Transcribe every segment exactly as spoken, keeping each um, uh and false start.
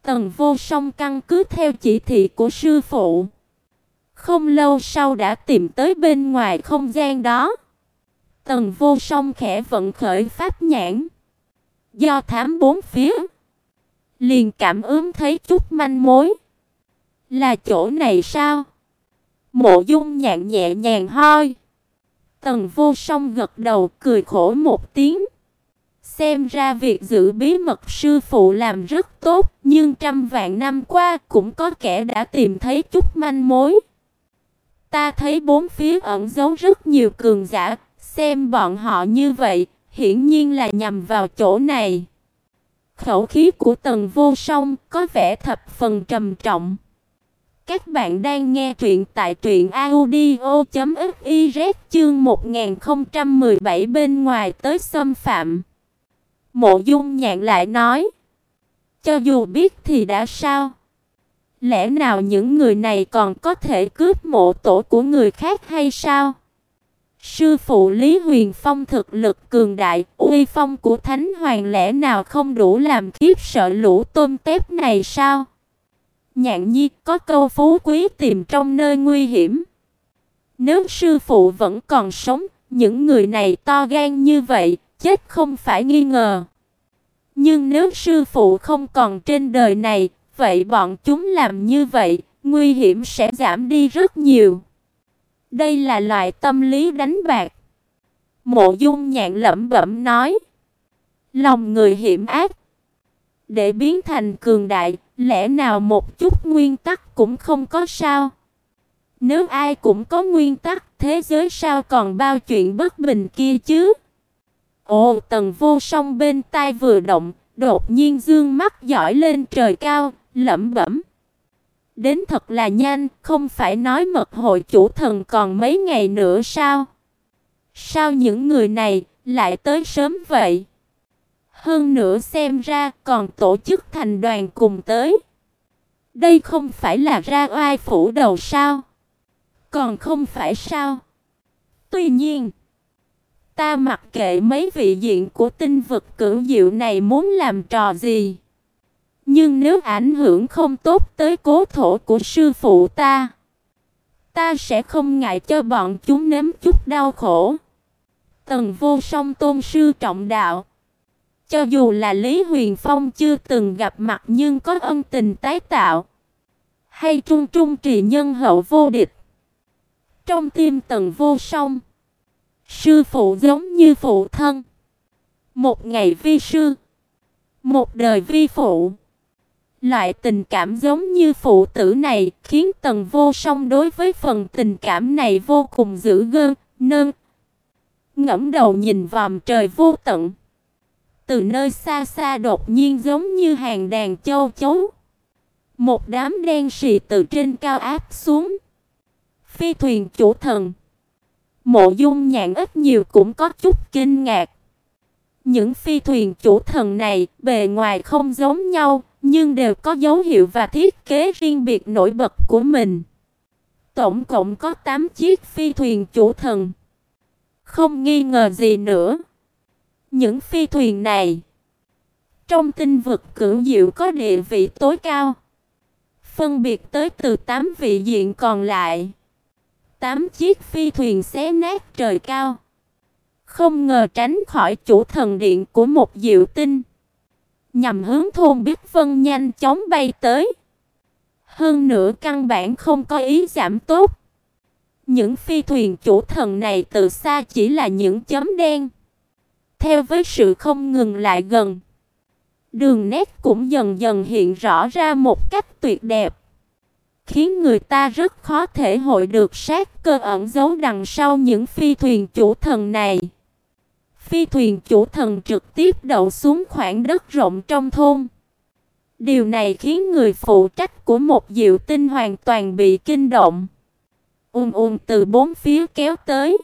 Tần Vô Song căn cứ theo chỉ thị của sư phụ, không lâu sau đã tìm tới bên ngoài không gian đó. Tần Vô Song khẽ vận khởi pháp nhãn, do thám bốn phía, liền cảm ứng thấy chút manh mối. Là chỗ này sao? Mộ Dung Nhạn nhẹ nhàng hoi. Tần Vô Song gật đầu cười khổ một tiếng. Xem ra việc giữ bí mật sư phụ làm rất tốt, nhưng trăm vạn năm qua cũng có kẻ đã tìm thấy chút manh mối. Ta thấy bốn phía ẩn giấu rất nhiều cường giả, xem bọn họ như vậy, hiển nhiên là nhằm vào chỗ này. Khẩu khí của Tần Vô Song có vẻ thập phần trầm trọng. Các bạn đang nghe truyện tại truyện audio chấm fiz chương một nghìn không trăm mười bảy bên ngoài tới xâm phạm. Mộ Dung Nhạn lại nói, cho dù biết thì đã sao? Lẽ nào những người này còn có thể cướp mộ tổ của người khác hay sao? Sư phụ Lý Huyền Phong thực lực cường đại, uy phong của Thánh Hoàng lẽ nào không đủ làm khiếp sợ lũ tôm tép này sao? Nhạn Nhi, có câu phú quý tìm trong nơi nguy hiểm. Nếu sư phụ vẫn còn sống, những người này to gan như vậy, chết không phải nghi ngờ. Nhưng nếu sư phụ không còn trên đời này, vậy bọn chúng làm như vậy, nguy hiểm sẽ giảm đi rất nhiều. Đây là loại tâm lý đánh bạc. Mộ Dung Nhạn lẩm bẩm nói, lòng người hiểm ác, để biến thành cường đại, lẽ nào một chút nguyên tắc cũng không có sao? Nếu ai cũng có nguyên tắc, thế giới sao còn bao chuyện bất bình kia chứ? Ồ, Tần Vô Song bên tai vừa động, đột nhiên dương mắt dõi lên trời cao, lẩm bẩm. Đến thật là nhanh, không phải nói mật hội chủ thần còn mấy ngày nữa sao? Sao những người này lại tới sớm vậy? Hơn nữa xem ra còn tổ chức thành đoàn cùng tới. Đây không phải là ra oai phủ đầu sao? Còn không phải sao? Tuy nhiên, ta mặc kệ mấy vị diện của tinh vực cửu diệu này muốn làm trò gì. Nhưng nếu ảnh hưởng không tốt tới cố thổ của sư phụ ta, ta sẽ không ngại cho bọn chúng nếm chút đau khổ. Tần Vô Song tôn sư trọng đạo. Cho dù là Lý Huyền Phong chưa từng gặp mặt nhưng có ân tình tái tạo. Hay trung trung trì nhân hậu vô địch. Trong tim Tần Vô Song, sư phụ giống như phụ thân. Một ngày vi sư, một đời vi phụ. Loại tình cảm giống như phụ tử này khiến Tần Vô Song đối với phần tình cảm này vô cùng giữ gơn, nơn. Ngẫm đầu nhìn vòm trời vô tận. Từ nơi xa xa đột nhiên giống như hàng đàn châu chấu. Một đám đen sì từ trên cao áp xuống. Phi thuyền chủ thần. Mộ Dung Nhạn ít nhiều cũng có chút kinh ngạc. Những phi thuyền chủ thần này bề ngoài không giống nhau, nhưng đều có dấu hiệu và thiết kế riêng biệt nổi bật của mình. Tổng cộng có tám chiếc phi thuyền chủ thần. Không nghi ngờ gì nữa. Những phi thuyền này trong tinh vực cửu diệu có địa vị tối cao. Phân biệt tới từ tám vị diện còn lại. Tám chiếc phi thuyền xé nát trời cao. Không ngờ tránh khỏi chủ thần điện của một diệu tinh. Nhằm hướng thôn Biết Vân nhanh chóng bay tới. Hơn nữa căn bản không có ý giảm tốt. Những phi thuyền chủ thần này từ xa chỉ là những chấm đen. Theo với sự không ngừng lại gần, đường nét cũng dần dần hiện rõ ra một cách tuyệt đẹp, khiến người ta rất khó thể hội được sát cơ ẩn giấu đằng sau những phi thuyền chủ thần này. Phi thuyền chủ thần trực tiếp đậu xuống khoảng đất rộng trong thôn. Điều này khiến người phụ trách của một diệu tinh hoàn toàn bị kinh động. Ùn ùn từ bốn phía kéo tới,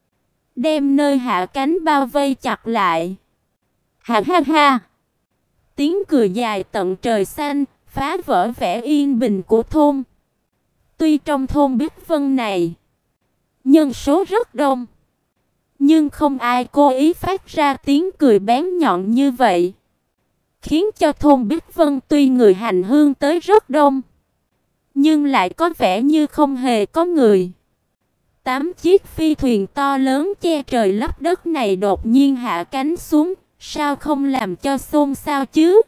đem nơi hạ cánh bao vây chặt lại. Ha ha ha! Tiếng cười dài tận trời xanh, phá vỡ vẻ yên bình của thôn. Tuy trong thôn Biết Vân này, nhân số rất đông, nhưng không ai cố ý phát ra tiếng cười bén nhọn như vậy. khiến cho thôn Bích Vân tuy người hành hương tới rất đông, nhưng lại có vẻ như không hề có người. Tám chiếc phi thuyền to lớn che trời lấp đất này đột nhiên hạ cánh xuống, sao không làm cho xôn xao chứ?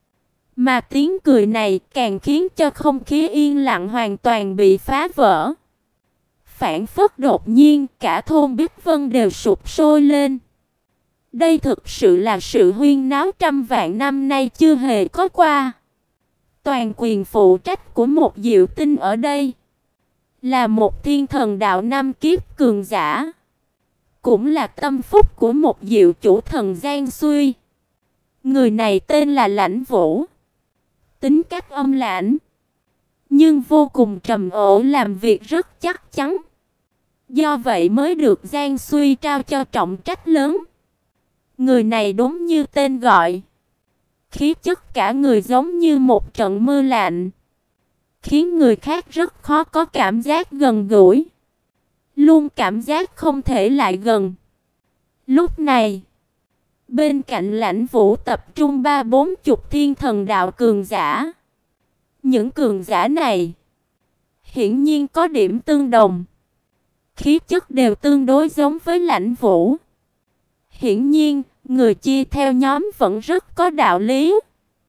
Mà tiếng cười này càng khiến cho không khí yên lặng hoàn toàn bị phá vỡ. Phản phất đột nhiên cả thôn Bích Vân đều sụp sôi lên. Đây thực sự là sự huyên náo trăm vạn năm nay chưa hề có qua. Toàn quyền phụ trách của một Diệu Tinh ở đây là một thiên thần đạo năm kiếp cường giả, cũng là tâm phúc của một diệu chủ thần Giang Xuy. Người này tên là Lãnh Vũ, tính cách âm lãnh nhưng vô cùng trầm ổn, làm việc rất chắc chắn. Do vậy mới được Giang Xuy trao cho trọng trách lớn. Người này đúng như tên gọi, khí chất cả người giống như một trận mưa lạnh, khiến người khác rất khó có cảm giác gần gũi, luôn cảm giác không thể lại gần. Lúc này, bên cạnh Lãnh Vũ tập trung ba bốn chục thiên thần đạo cường giả. Những cường giả này hiển nhiên có điểm tương đồng, khí chất đều tương đối giống với Lãnh Vũ. Hiển nhiên, người chia theo nhóm vẫn rất có đạo lý.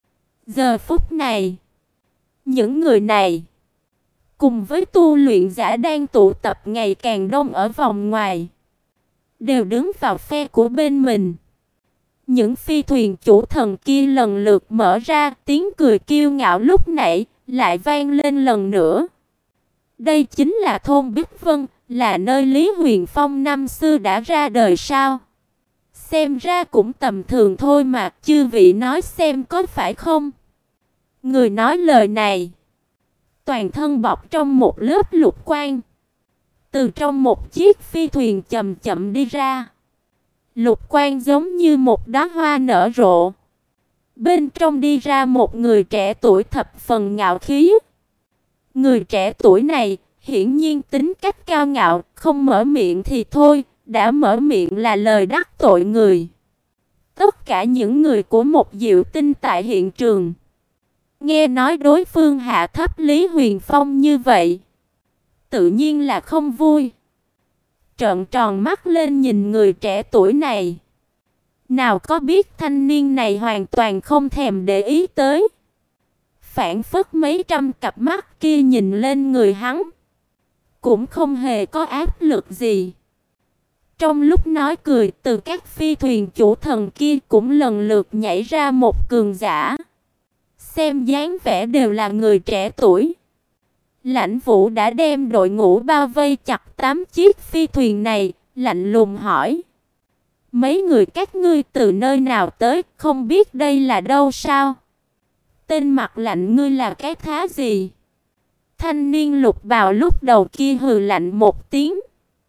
Giờ phút này, những người này cùng với tu luyện giả đang tụ tập ngày càng đông ở vòng ngoài, đều đứng vào phe của bên mình. Những phi thuyền chủ thần kia lần lượt mở ra, tiếng cười kiêu ngạo lúc nãy lại vang lên lần nữa. Đây chính là thôn Bích Vân, là nơi Lý Huyền Phong năm xưa đã ra đời sao? Xem ra cũng tầm thường thôi mà, chư vị nói xem có phải không? Người nói lời này toàn thân bọc trong một lớp lục quang, từ trong một chiếc phi thuyền chậm chậm đi ra. Lục quang giống như một đóa hoa nở rộ. Bên trong đi ra một người trẻ tuổi thập phần ngạo khí. Người trẻ tuổi này hiển nhiên tính cách cao ngạo, không mở miệng thì thôi, đã mở miệng là lời đắc tội người. Tất cả những người của một Diệu Tinh tại hiện trường nghe nói đối phương hạ thấp Lý Huyền Phong như vậy, tự nhiên là không vui. Trợn tròn mắt lên nhìn người trẻ tuổi này. Nào có biết thanh niên này hoàn toàn không thèm để ý tới. Phản phất mấy trăm cặp mắt kia nhìn lên người hắn, cũng không hề có áp lực gì. Trong lúc nói cười, từ các phi thuyền chủ thần kia cũng lần lượt nhảy ra một cường giả. Xem dáng vẻ đều là người trẻ tuổi. Lãnh Vũ đã đem đội ngũ bao vây chặt tám chiếc phi thuyền này, lạnh lùng hỏi: mấy người các ngươi từ nơi nào tới, không biết đây là đâu sao? Tên mặt lạnh ngươi là cái thá gì? Thanh niên lục bào lúc đầu kia hừ lạnh một tiếng.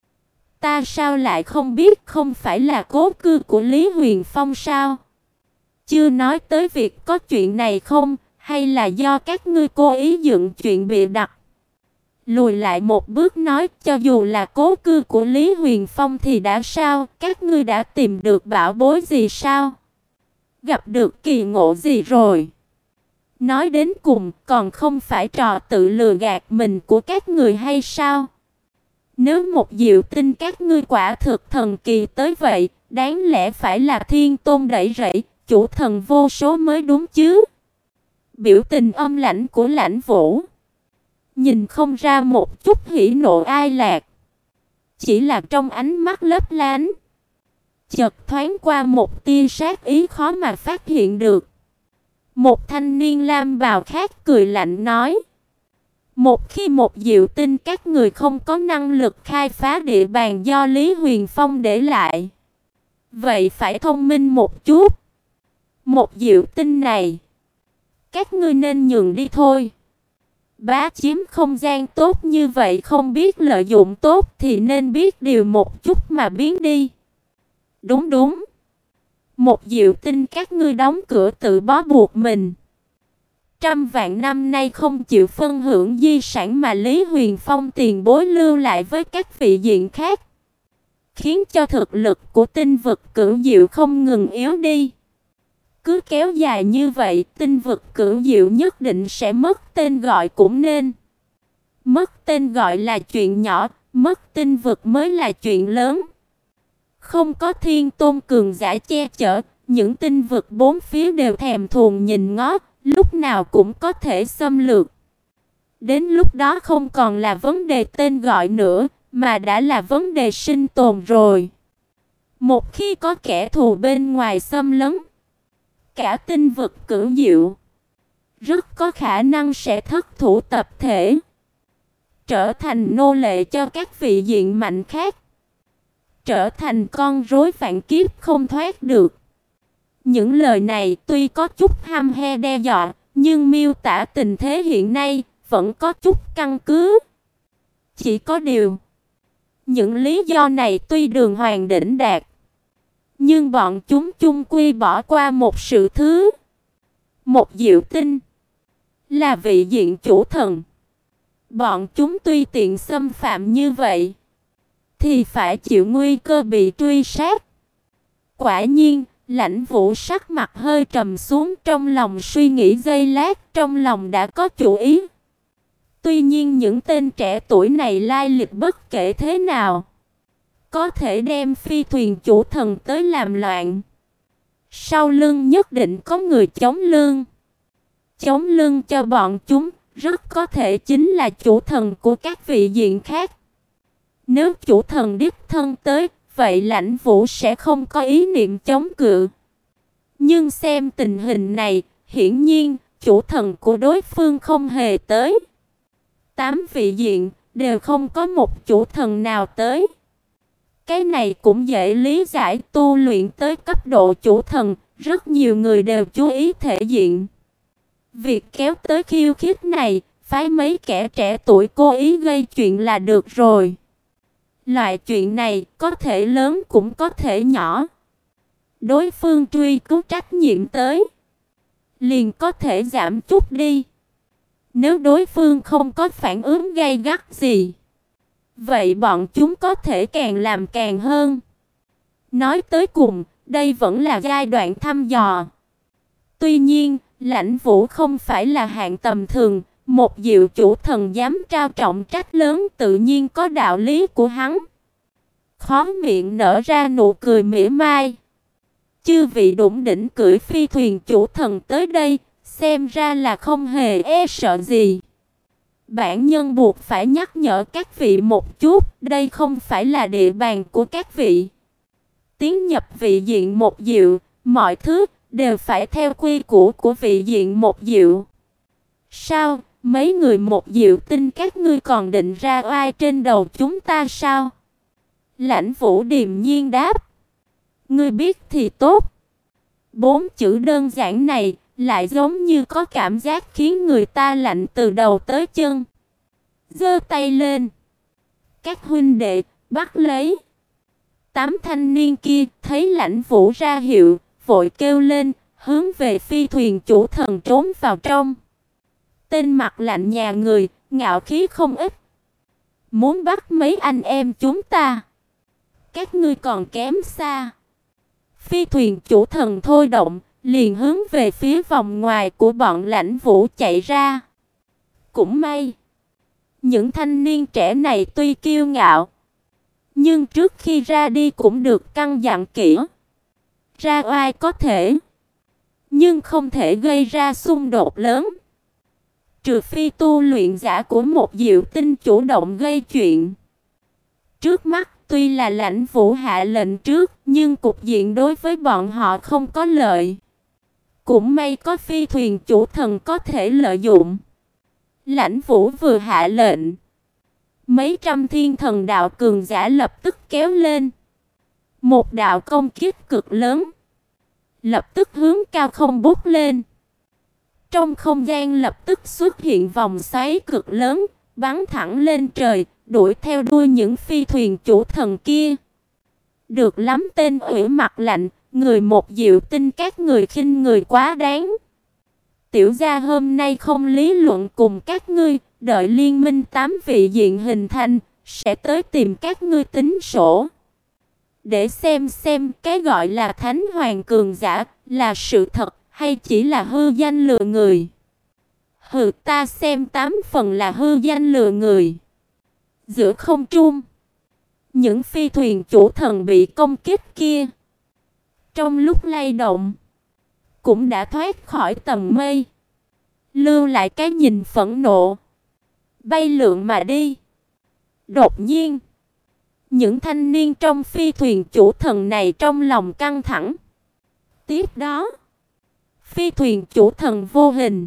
Ta sao lại không biết, không phải là cố cư của Lý Huyền Phong sao? Chưa nói tới việc có chuyện này không, hay là do các ngươi cố ý dựng chuyện bịa đặt? Lùi lại một bước nói, cho dù là cố cư của Lý Huyền Phong thì đã sao, các ngươi đã tìm được bảo bối gì sao? Gặp được kỳ ngộ gì rồi? Nói đến cùng, còn không phải trò tự lừa gạt mình của các người hay sao? Nếu một Diệu Tinh các ngươi quả thực thần kỳ tới vậy, đáng lẽ phải là thiên tôn đẩy rẫy, chủ thần vô số mới đúng chứ? Biểu tình âm lãnh của Lãnh Vũ nhìn không ra một chút hỉ nộ ai lạc, chỉ là trong ánh mắt lấp lánh chợt thoáng qua một tia sát ý khó mà phát hiện được. Một thanh niên lam bào khác cười lạnh nói: một khi một Diệu Tinh các người không có năng lực khai phá địa bàn do Lý Huyền Phong để lại, vậy phải thông minh một chút. Một Diệu Tinh này các ngươi nên nhường đi thôi. Bá chiếm không gian tốt như vậy, không biết lợi dụng tốt thì nên biết điều một chút mà biến đi. Đúng đúng. Một Diệu Tinh các ngươi đóng cửa tự bó buộc mình. Trăm vạn năm nay không chịu phân hưởng di sản mà Lý Huyền Phong tiền bối lưu lại với các vị diện khác, khiến cho thực lực của tinh vực cửu diệu không ngừng yếu đi. cứ kéo dài như vậy, tinh vực cửu diệu nhất định sẽ mất tên gọi cũng nên. Mất tên gọi là chuyện nhỏ, mất tinh vực mới là chuyện lớn. Không có thiên tôn cường giả che chở, những tinh vực bốn phía đều thèm thuồng nhìn ngó, lúc nào cũng có thể xâm lược. Đến lúc đó không còn là vấn đề tên gọi nữa, mà đã là vấn đề sinh tồn rồi. Một khi có kẻ thù bên ngoài xâm lấn, cả tinh vực cửu diệu rất có khả năng sẽ thất thủ tập thể, trở thành nô lệ cho các vị diện mạnh khác, trở thành con rối vạn kiếp không thoát được. Những lời này tuy có chút hăm he đe dọa, nhưng miêu tả tình thế hiện nay vẫn có chút căn cứ. Chỉ có điều, những lý do này tuy đường hoàng đỉnh đạt, nhưng bọn chúng chung quy bỏ qua một sự thứ. Một diệu tinh là vị diện chủ thần. Bọn chúng tuy tiện xâm phạm như vậy, thì phải chịu nguy cơ bị truy sát. Quả nhiên, Lãnh Vũ sắc mặt hơi trầm xuống, trong lòng suy nghĩ giây lát, trong lòng đã có chủ ý. Tuy nhiên những tên trẻ tuổi này lai lịch bất kể thế nào, có thể đem phi thuyền chủ thần tới làm loạn. Sau lưng nhất định có người chống lưng. Chống lưng cho bọn chúng, rất có thể chính là chủ thần của các vị diện khác. Nếu chủ thần đích thân tới, vậy Lãnh Vũ sẽ không có ý niệm chống cự. Nhưng xem tình hình này, hiển nhiên, chủ thần của đối phương không hề tới. Tám vị diện, đều không có một chủ thần nào tới. Cái này cũng dễ lý giải, tu luyện tới cấp độ chủ thần, rất nhiều người đều chú ý thể diện. Việc kéo tới khiêu khích này, phái mấy kẻ trẻ tuổi cố ý gây chuyện là được rồi. Loại chuyện này có thể lớn cũng có thể nhỏ. Đối phương truy cứu trách nhiệm tới, liền có thể giảm chút đi. Nếu đối phương không có phản ứng gay gắt gì, vậy bọn chúng có thể càng làm càng hơn. Nói tới cùng, đây vẫn là giai đoạn thăm dò. Tuy nhiên, Lãnh Vũ không phải là hạng tầm thường, một diệu chủ thần dám trao trọng trách lớn tự nhiên có đạo lý của hắn. Khóe miệng nở ra nụ cười mỉa mai. Chư vị đủng đỉnh cưỡi phi thuyền chủ thần tới đây, xem ra là không hề e sợ gì. Bản nhân buộc phải nhắc nhở các vị một chút, đây không phải là địa bàn của các vị. Tiến nhập vị diện một diệu, mọi thứ đều phải theo quy củ của vị diện một diệu. Sao, mấy người một diệu tinh các ngươi còn định ra oai trên đầu chúng ta sao? Lãnh Vũ điềm nhiên đáp. Ngươi biết thì tốt. Bốn chữ đơn giản này lại giống như có cảm giác khiến người ta lạnh từ đầu tới chân. Giơ tay lên. Các huynh đệ, bắt lấy. Tám thanh niên kia thấy Lãnh Vũ ra hiệu, vội kêu lên, hướng về phi thuyền chủ thần trốn vào trong. Tên mặt lạnh nhà người, ngạo khí không ít. Muốn bắt mấy anh em chúng ta, các ngươi còn kém xa. Phi thuyền chủ thần thôi động, liền hướng về phía vòng ngoài của bọn Lãnh Vũ chạy ra. Cũng may, những thanh niên trẻ này tuy kiêu ngạo, nhưng trước khi ra đi cũng được căn dặn kỹ. Ra oai có thể, nhưng không thể gây ra xung đột lớn. Trừ phi tu luyện giả của một diệu tinh chủ động gây chuyện. Trước mắt tuy là Lãnh Vũ hạ lệnh trước, nhưng cục diện đối với bọn họ không có lợi. Cũng may có phi thuyền chủ thần có thể lợi dụng. Lãnh Vũ vừa hạ lệnh, mấy trăm thiên thần đạo cường giả lập tức kéo lên. Một đạo công kích cực lớn, lập tức hướng cao không bút lên. Trong không gian lập tức xuất hiện vòng xoáy cực lớn, bắn thẳng lên trời, đuổi theo đuôi những phi thuyền chủ thần kia. Được lắm tên ủy mặt lạnh, người một diệu tinh các người khinh người quá đáng. Tiểu gia hôm nay không lý luận cùng các ngươi, đợi liên minh tám vị diện hình thành, sẽ tới tìm các ngươi tính sổ. Để xem xem cái gọi là thánh hoàng cường giả là sự thật Hay chỉ là hư danh lừa người? Hừ, ta xem tám phần là hư danh lừa người. Giữa không trung, những phi thuyền chủ thần bị công kích kia, trong lúc lay động, cũng đã thoát khỏi tầng mây, lưu lại cái nhìn phẫn nộ, bay lượn mà đi. Đột nhiên, những thanh niên trong phi thuyền chủ thần này trong lòng căng thẳng. Tiếp đó, phi thuyền chủ thần vô hình,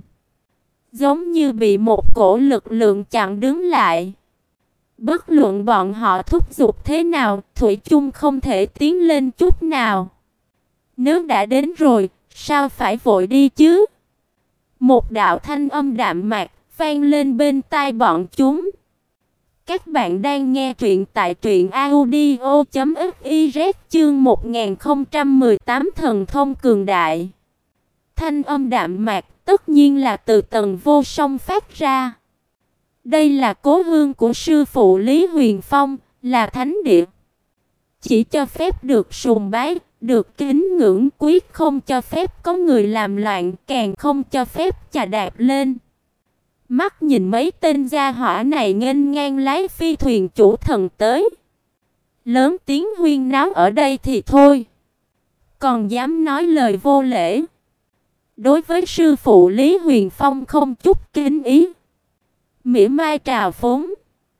giống như bị một cổ lực lượng chặn đứng lại. Bất luận bọn họ thúc giục thế nào, thủy chung không thể tiến lên chút nào. Nếu đã đến rồi, sao phải vội đi chứ? Một đạo thanh âm đạm mạc vang lên bên tai bọn chúng. Các bạn đang nghe truyện tại truyện audio chấm fiz chương một nghìn không trăm mười tám thần thông cường đại. Thanh âm đạm mạc tất nhiên là từ Tần Vô Song phát ra. Đây là cố hương của sư phụ Lý Huyền Phong, là thánh địa. Chỉ cho phép được sùng bái, được kính ngưỡng, quyết không cho phép có người làm loạn, càng không cho phép chà đạp lên. Mắt nhìn mấy tên gia hỏa này nghênh ngang lái phi thuyền chủ thần tới, lớn tiếng huyên náo ở đây thì thôi, còn dám nói lời vô lễ. Đối với sư phụ Lý Huyền Phong không chút kính ý, mỉa mai trào phúng.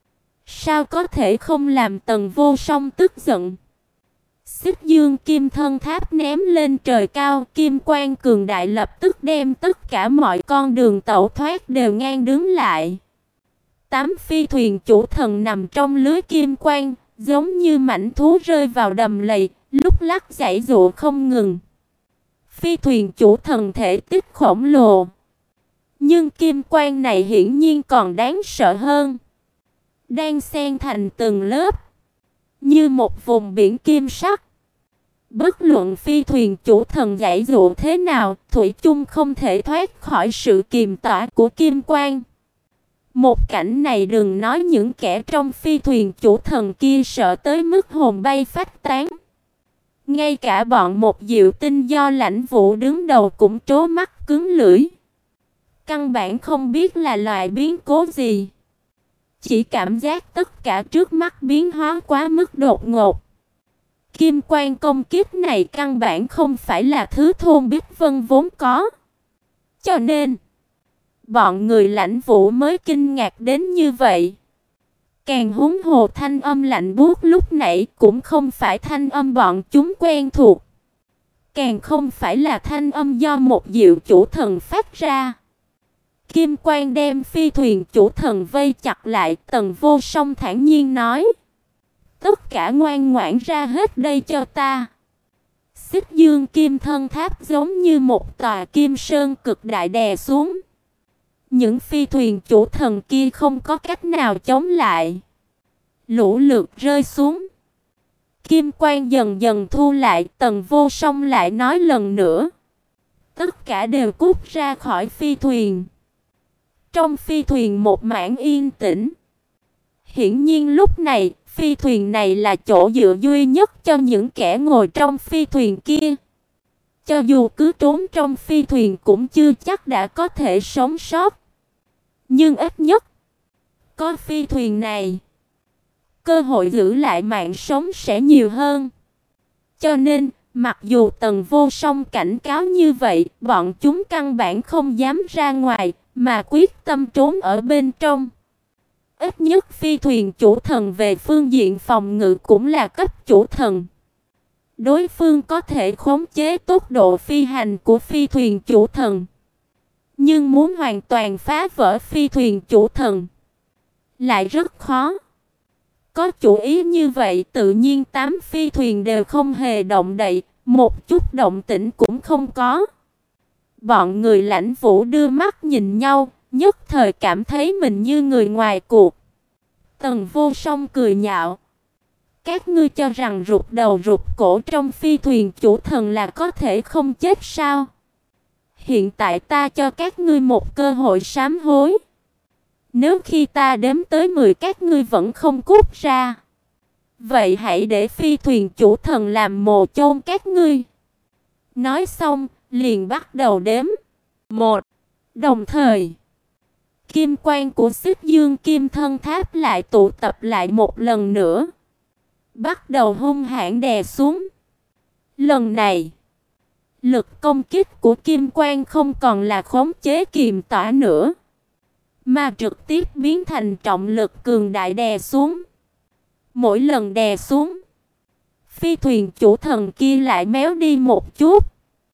Sao có thể không làm Tần Vô Song tức giận? Xích Dương Kim Thân Tháp ném lên trời cao, kim quang cường đại lập tức đem tất cả mọi con đường tẩu thoát đều ngang đứng lại. Tám phi thuyền chủ thần nằm trong lưới kim quang, giống như mãnh thú rơi vào đầm lầy, lúc lắc giãy giụa không ngừng. Phi thuyền chủ thần thể tích khổng lồ, nhưng kim quang này hiển nhiên còn đáng sợ hơn. Đang xen thành từng lớp, như một vùng biển kim sắc. Bất luận phi thuyền chủ thần giãy giụa thế nào, thủy chung không thể thoát khỏi sự kiềm tỏa của kim quang. Một cảnh này đừng nói những kẻ trong phi thuyền chủ thần kia sợ tới mức hồn bay phách tán. Ngay cả bọn một Diệu Tinh do Lãnh Vũ đứng đầu cũng trố mắt cứng lưỡi. Căn bản không biết là loại biến cố gì, chỉ cảm giác tất cả trước mắt biến hóa quá mức đột ngột. Kim quang công kích này căn bản không phải là thứ Thôn Bích Vân vốn có. Cho nên, bọn người Lãnh Vũ mới kinh ngạc đến như vậy. Càng huống hồ thanh âm lạnh buốt lúc nãy cũng không phải thanh âm bọn chúng quen thuộc. Càng không phải là thanh âm do một Diệu chủ thần phát ra. Kim quang đem phi thuyền chủ thần vây chặt lại, Tần Vô Song thản nhiên nói: tất cả ngoan ngoãn ra hết đây cho ta. Xích Dương Kim Thân Tháp giống như một tòa kim sơn cực đại đè xuống. Những phi thuyền chủ thần kia không có cách nào chống lại, lũ lượt rơi xuống. Kim quang dần dần thu lại, Tần Vô Song lại nói lần nữa: tất cả đều cút ra khỏi phi thuyền. Trong phi thuyền một mảng yên tĩnh. Hiển nhiên lúc này, phi thuyền này là chỗ dựa duy nhất cho những kẻ ngồi trong phi thuyền kia. Cho dù cứ trốn trong phi thuyền cũng chưa chắc đã có thể sống sót. Nhưng ít nhất, có phi thuyền này, cơ hội giữ lại mạng sống sẽ nhiều hơn. Cho nên, mặc dù Tần Vô Song cảnh cáo như vậy, bọn chúng căn bản không dám ra ngoài, mà quyết tâm trốn ở bên trong. Ít nhất phi thuyền chủ thần về phương diện phòng ngự cũng là cấp chủ thần. Đối phương có thể khống chế tốc độ phi hành của phi thuyền chủ thần. Nhưng muốn hoàn toàn phá vỡ phi thuyền chủ thần lại rất khó. Có chủ ý như vậy, tự nhiên tám phi thuyền đều không hề động đậy, một chút động tĩnh cũng không có. Bọn người Lãnh Vũ đưa mắt nhìn nhau, nhất thời cảm thấy mình như người ngoài cuộc. Tần Vô Song cười nhạo: các ngươi cho rằng rụt đầu rụt cổ trong phi thuyền chủ thần là có thể không chết sao? Hiện tại ta cho các ngươi một cơ hội sám hối. Nếu khi ta đếm tới mười các ngươi vẫn không cút ra, vậy hãy để phi thuyền chủ thần làm mồ chôn các ngươi. Nói xong, liền bắt đầu đếm. Một. Đồng thời, kim quang của Xích Dương Kim Thân Tháp lại tụ tập lại một lần nữa, bắt đầu hung hãn đè xuống. Lần này, lực công kích của kim quang không còn là khống chế kiềm tỏa nữa, mà trực tiếp biến thành trọng lực cường đại đè xuống. Mỗi lần đè xuống, phi thuyền chủ thần kia lại méo đi một chút.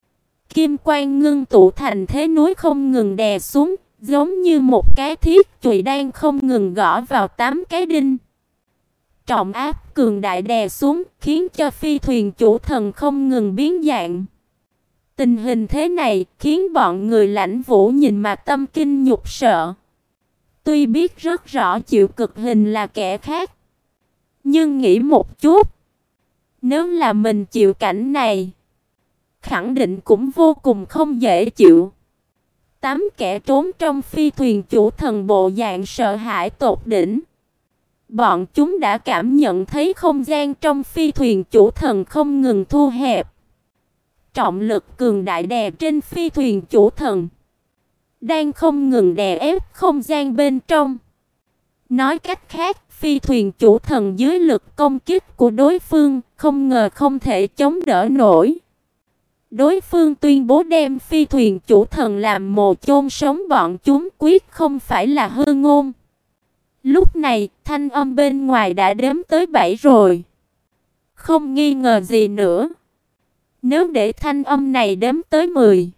Kim quang ngưng tụ thành thế núi không ngừng đè xuống, giống như một cái thiết chùy đang không ngừng gõ vào tám cái đinh. Trọng áp cường đại đè xuống, khiến cho phi thuyền chủ thần không ngừng biến dạng. Tình hình thế này khiến bọn người Lãnh Vũ nhìn mà tâm kinh nhục sợ. Tuy biết rất rõ chịu cực hình là kẻ khác, nhưng nghĩ một chút, nếu là mình chịu cảnh này, khẳng định cũng vô cùng không dễ chịu. Tám kẻ trốn trong phi thuyền chủ thần bộ dạng sợ hãi tột đỉnh. Bọn chúng đã cảm nhận thấy không gian trong phi thuyền chủ thần không ngừng thu hẹp. Trọng lực cường đại đè trên phi thuyền chủ thần, đang không ngừng đè ép không gian bên trong. Nói cách khác, phi thuyền chủ thần dưới lực công kích của đối phương, không ngờ không thể chống đỡ nổi. Đối phương tuyên bố đem phi thuyền chủ thần làm mồ chôn sống bọn chúng quyết không phải là hư ngôn. Lúc này, thanh âm bên ngoài đã đếm tới bảy rồi. Không nghi ngờ gì nữa. Nếu để thanh âm này đếm tới mười,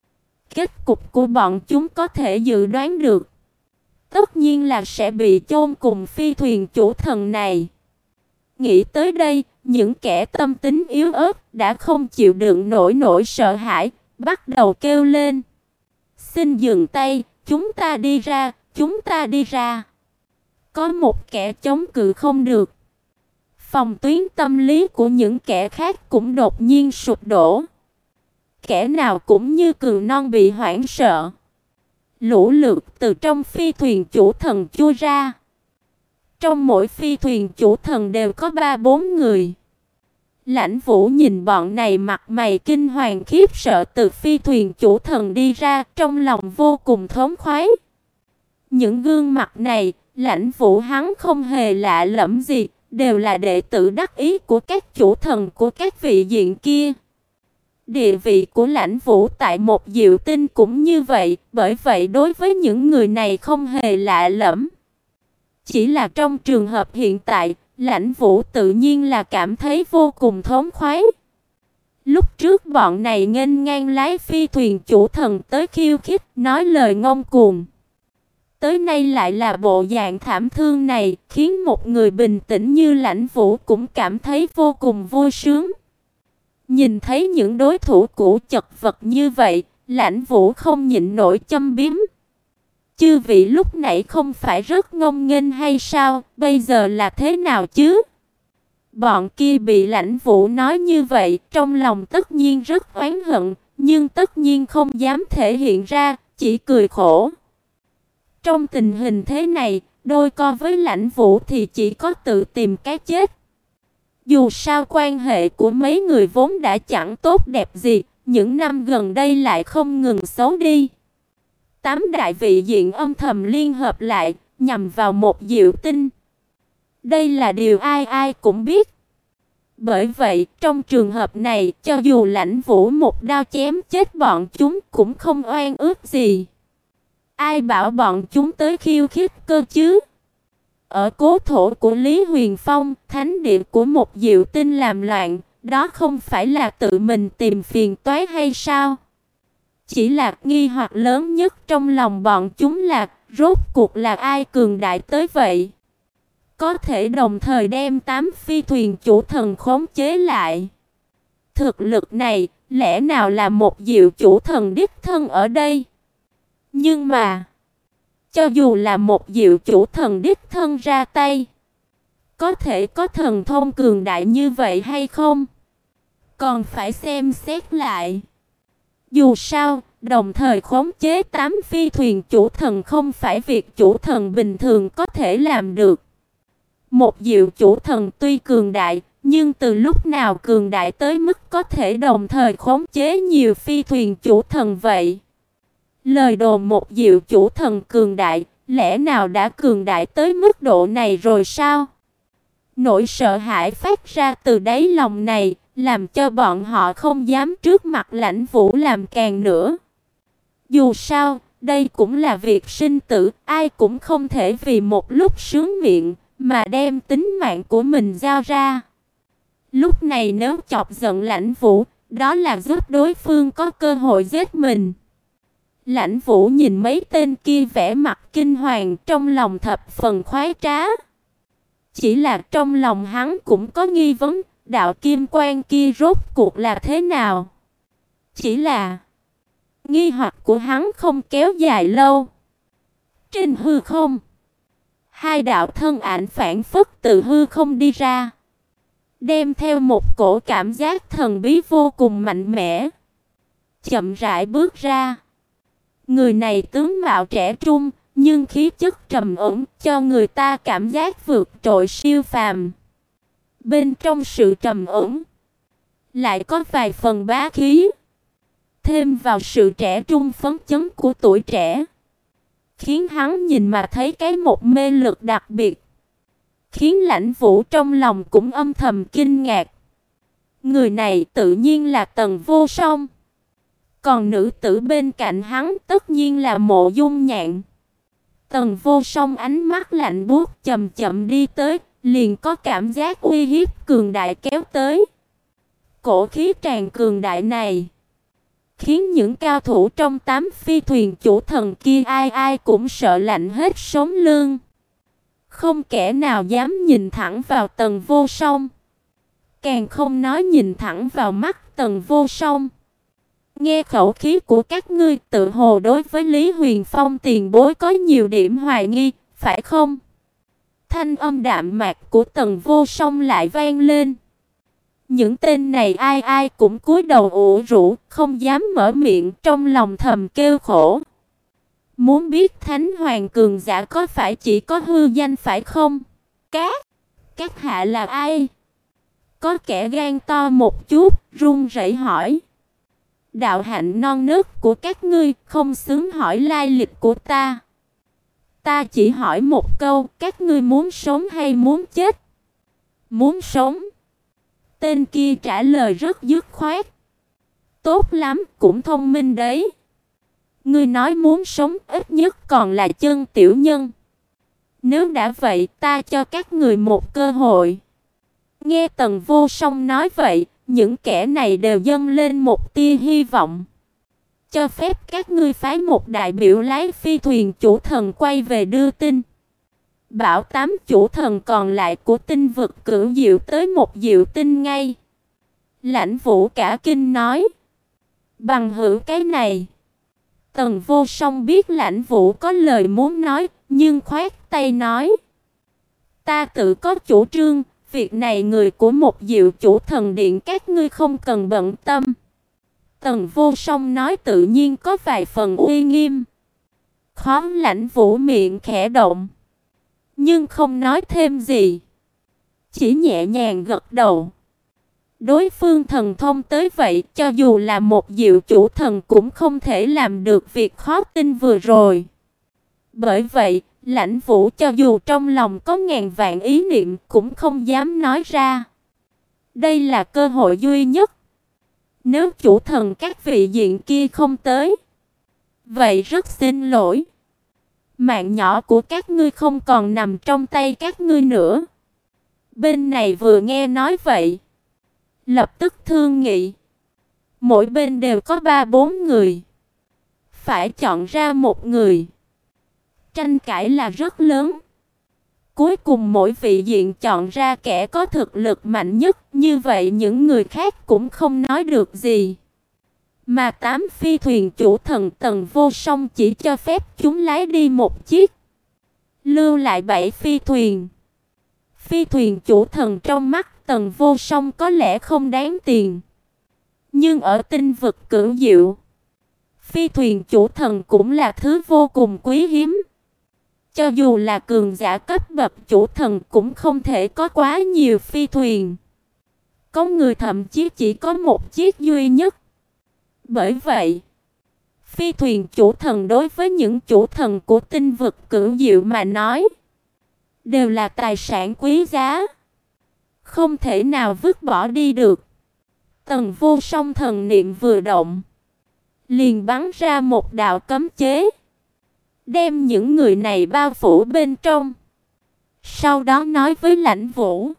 kết cục của bọn chúng có thể dự đoán được. Tất nhiên là sẽ bị chôn cùng phi thuyền chủ thần này. Nghĩ tới đây, những kẻ tâm tính yếu ớt đã không chịu đựng nổi nỗi sợ hãi, bắt đầu kêu lên. Xin dừng tay, chúng ta đi ra, chúng ta đi ra. Có một kẻ chống cự không được. Phòng tuyến tâm lý của những kẻ khác cũng đột nhiên sụp đổ. Kẻ nào cũng như cừu non bị hoảng sợ. Lũ lượt từ trong phi thuyền chủ thần chui ra. Trong mỗi phi thuyền chủ thần đều có ba bốn người. Lãnh Vũ nhìn bọn này mặt mày kinh hoàng khiếp sợ từ phi thuyền chủ thần đi ra, trong lòng vô cùng thống khoái. Những gương mặt này, Lãnh Vũ hắn không hề lạ lẫm gì, đều là đệ tử đắc ý của các chủ thần của các vị diện kia. Địa vị của Lãnh Vũ tại một diệu tinh cũng như vậy, bởi vậy đối với những người này không hề lạ lẫm. Chỉ là trong trường hợp hiện tại, Lãnh Vũ tự nhiên là cảm thấy vô cùng thống khoái. Lúc trước bọn này nghênh ngang lái phi thuyền chủ thần tới khiêu khích, nói lời ngông cuồng. Tới nay lại là bộ dạng thảm thương này, khiến một người bình tĩnh như Lãnh Vũ cũng cảm thấy vô cùng vui sướng. Nhìn thấy những đối thủ cũ chật vật như vậy, Lãnh Vũ không nhịn nổi châm biếm. Chư vị lúc nãy không phải rất ngông nghênh hay sao, bây giờ là thế nào chứ? Bọn kia bị Lãnh Vũ nói như vậy, trong lòng tất nhiên rất oán hận, nhưng tất nhiên không dám thể hiện ra, chỉ cười khổ. Trong tình hình thế này, đôi co với Lãnh Vũ thì chỉ có tự tìm cái chết. Dù sao quan hệ của mấy người vốn đã chẳng tốt đẹp gì, những năm gần đây lại không ngừng xấu đi. Tám đại vị diện âm thầm liên hợp lại, nhằm vào một diệu tinh. Đây là điều ai ai cũng biết. Bởi vậy, trong trường hợp này, cho dù Lãnh Vũ một đao chém chết bọn chúng cũng không oan ước gì. Ai bảo bọn chúng tới khiêu khích cơ chứ? Ở cố thổ của Lý Huyền Phong, thánh địa của một diệu tinh làm loạn, đó không phải là tự mình tìm phiền toái hay sao? Chỉ là nghi hoặc lớn nhất trong lòng bọn chúng là rốt cuộc là ai cường đại tới vậy? Có thể đồng thời đem tám phi thuyền chủ thần khống chế lại. Thực lực này, lẽ nào là một diệu chủ thần đích thân ở đây? Nhưng mà, cho dù là một diệu chủ thần đích thân ra tay, có thể có thần thông cường đại như vậy hay không? Còn phải xem xét lại. Dù sao, đồng thời khống chế tám phi thuyền chủ thần không phải việc chủ thần bình thường có thể làm được. Một diệu chủ thần tuy cường đại, nhưng từ lúc nào cường đại tới mức có thể đồng thời khống chế nhiều phi thuyền chủ thần vậy? Lời đồn một diệu chủ thần cường đại, lẽ nào đã cường đại tới mức độ này rồi sao? Nỗi sợ hãi phát ra từ đáy lòng này, làm cho bọn họ không dám trước mặt Lãnh Vũ làm càng nữa. Dù sao, đây cũng là việc sinh tử, ai cũng không thể vì một lúc sướng miệng mà đem tính mạng của mình giao ra. Lúc này nếu chọc giận Lãnh Vũ, đó là giúp đối phương có cơ hội giết mình. Lãnh Vũ nhìn mấy tên kia vẻ mặt kinh hoàng, trong lòng thập phần khoái trá. Chỉ là trong lòng hắn cũng có nghi vấn, đạo kim quan kia rốt cuộc là thế nào? Chỉ là nghi hoặc của hắn không kéo dài lâu. Trên hư không, hai đạo thân ảnh phản phất từ hư không đi ra, đem theo một cổ cảm giác thần bí vô cùng mạnh mẽ, chậm rãi bước ra. Người này tướng mạo trẻ trung, nhưng khí chất trầm ổn, cho người ta cảm giác vượt trội siêu phàm. Bên trong sự trầm ổn, lại có vài phần bá khí, thêm vào sự trẻ trung phấn chấn của tuổi trẻ, khiến hắn nhìn mà thấy cái một mê lực đặc biệt, khiến Lãnh Vũ trong lòng cũng âm thầm kinh ngạc. Người này tự nhiên là Tần Vô Song, còn nữ tử bên cạnh hắn tất nhiên là Mộ Dung Nhạn. Tần Vô Song ánh mắt lạnh buốt chậm chậm đi tới, liền có cảm giác uy hiếp cường đại kéo tới. Cổ khí tràn cường đại này khiến những cao thủ trong tám phi thuyền chủ thần kia ai ai cũng sợ lạnh hết sống lưng. Không kẻ nào dám nhìn thẳng vào Tần Vô Song, càng không nói nhìn thẳng vào mắt Tần Vô Song. Nghe khẩu khí của các ngươi, tự hồ đối với Lý Huyền Phong tiền bối có nhiều điểm hoài nghi, phải không? Thanh âm đạm mạc của Tần Vô Song lại vang lên. Những tên này ai ai cũng cúi đầu ủ rũ, không dám mở miệng, trong lòng thầm kêu khổ. Muốn biết Thánh Hoàng cường giả có phải chỉ có hư danh phải không? Các, các hạ là ai? Có kẻ gan to một chút, run rẩy hỏi. Đạo hạnh non nớt của các ngươi không xứng hỏi lai lịch của ta. Ta chỉ hỏi một câu, các ngươi muốn sống hay muốn chết? Muốn sống. Tên kia trả lời rất dứt khoát. Tốt lắm, cũng thông minh đấy. Ngươi nói muốn sống ít nhất còn là chân tiểu nhân. Nếu đã vậy, ta cho các người một cơ hội. Nghe Tần Vô Song nói vậy, những kẻ này đều dâng lên một tia hy vọng. Cho phép các ngươi phái một đại biểu lái phi thuyền chủ thần quay về đưa tin. Bảo tám chủ thần còn lại của tinh vực cửu diệu tới một diệu tinh ngay. Lãnh Vũ cả kinh nói. Bằng hữu cái này. Tần Vô Song biết Lãnh Vũ có lời muốn nói, nhưng khoát tay nói. Ta tự có chủ trương, việc này người của một diệu chủ thần điện các ngươi không cần bận tâm. Tần Vô Song nói tự nhiên có vài phần uy nghiêm. Khó Lãnh Vũ miệng khẽ động, nhưng không nói thêm gì, chỉ nhẹ nhàng gật đầu. Đối phương thần thông tới vậy, cho dù là một diệu chủ thần cũng không thể làm được việc khó tin vừa rồi. Bởi vậy, Lãnh Vũ cho dù trong lòng có ngàn vạn ý niệm cũng không dám nói ra. Đây là cơ hội duy nhất. Nếu chủ thần các vị diện kia không tới, vậy rất xin lỗi. Mạng nhỏ của các ngươi không còn nằm trong tay các ngươi nữa. Bên này vừa nghe nói vậy, lập tức thương nghị. Mỗi bên đều có ba bốn người, phải chọn ra một người. Tranh cãi là rất lớn. Cuối cùng mỗi vị diện chọn ra kẻ có thực lực mạnh nhất, như vậy những người khác cũng không nói được gì. Mà tám phi thuyền chủ thần Tần Vô Song chỉ cho phép chúng lái đi một chiếc, lưu lại bảy phi thuyền. Phi thuyền chủ thần trong mắt Tần Vô Song có lẽ không đáng tiền, nhưng ở tinh vực cửu diệu, phi thuyền chủ thần cũng là thứ vô cùng quý hiếm. Cho dù là cường giả cấp bậc chủ thần cũng không thể có quá nhiều phi thuyền. Có người thậm chí chỉ có một chiếc duy nhất. Bởi vậy, phi thuyền chủ thần đối với những chủ thần của tinh vực cửu diệu mà nói, đều là tài sản quý giá, không thể nào vứt bỏ đi được. Tần Vô Song thần niệm vừa động, liền bắn ra một đạo cấm chế, đem những người này bao phủ bên trong. Sau đó nói với Lãnh Vũ,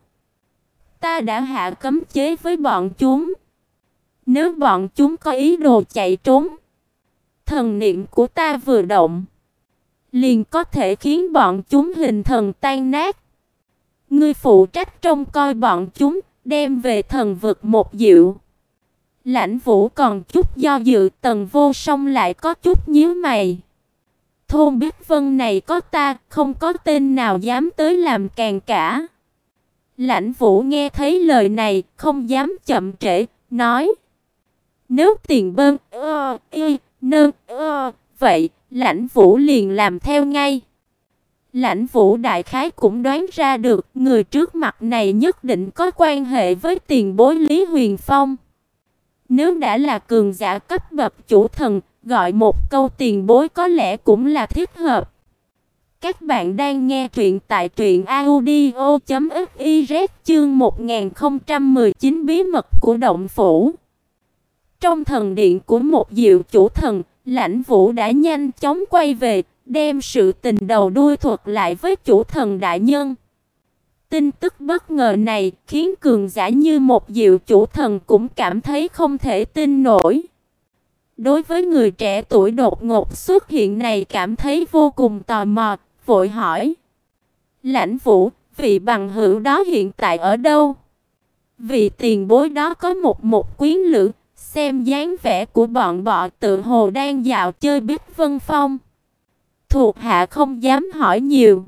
ta đã hạ cấm chế với bọn chúng. Nếu bọn chúng có ý đồ chạy trốn, thần niệm của ta vừa động, liền có thể khiến bọn chúng hình thần tan nát. Ngươi phụ trách trông coi bọn chúng, đem về thần vực một diệu. Lãnh Vũ còn chút do dự, Tần Vô Song lại có chút nhíu mày. Thôn Bích Vân này có ta, không có tên nào dám tới làm càn cả. Lãnh Vũ nghe thấy lời này, không dám chậm trễ, nói: nếu Tiền Bân ơ y nơ ơ vậy, Lãnh Vũ liền làm theo ngay. Lãnh Vũ đại khái cũng đoán ra được, người trước mặt này nhất định có quan hệ với tiền bối Lý Huyền Phong. Nếu đã là cường giả cấp bậc chủ thần, gọi một câu tiền bối có lẽ cũng là thích hợp. Các bạn đang nghe truyện tại truyện audio chấm fiz, chương một nghìn không trăm mười chín Bí mật của động phủ. Trong thần điện của một diệu chủ thần, Lãnh Vũ đã nhanh chóng quay về, đem sự tình đầu đuôi thuật lại với chủ thần đại nhân. Tin tức bất ngờ này khiến cường giả như một diệu chủ thần cũng cảm thấy không thể tin nổi. Đối với người trẻ tuổi đột ngột xuất hiện này cảm thấy vô cùng tò mò, vội hỏi: Lãnh Vũ, vị bằng hữu đó hiện tại ở đâu? Vị tiền bối đó có một một quyến lữ, xem dáng vẻ của bọn bọ tự hồ đang dạo chơi Bích Vân Phong. Thuộc hạ không dám hỏi nhiều.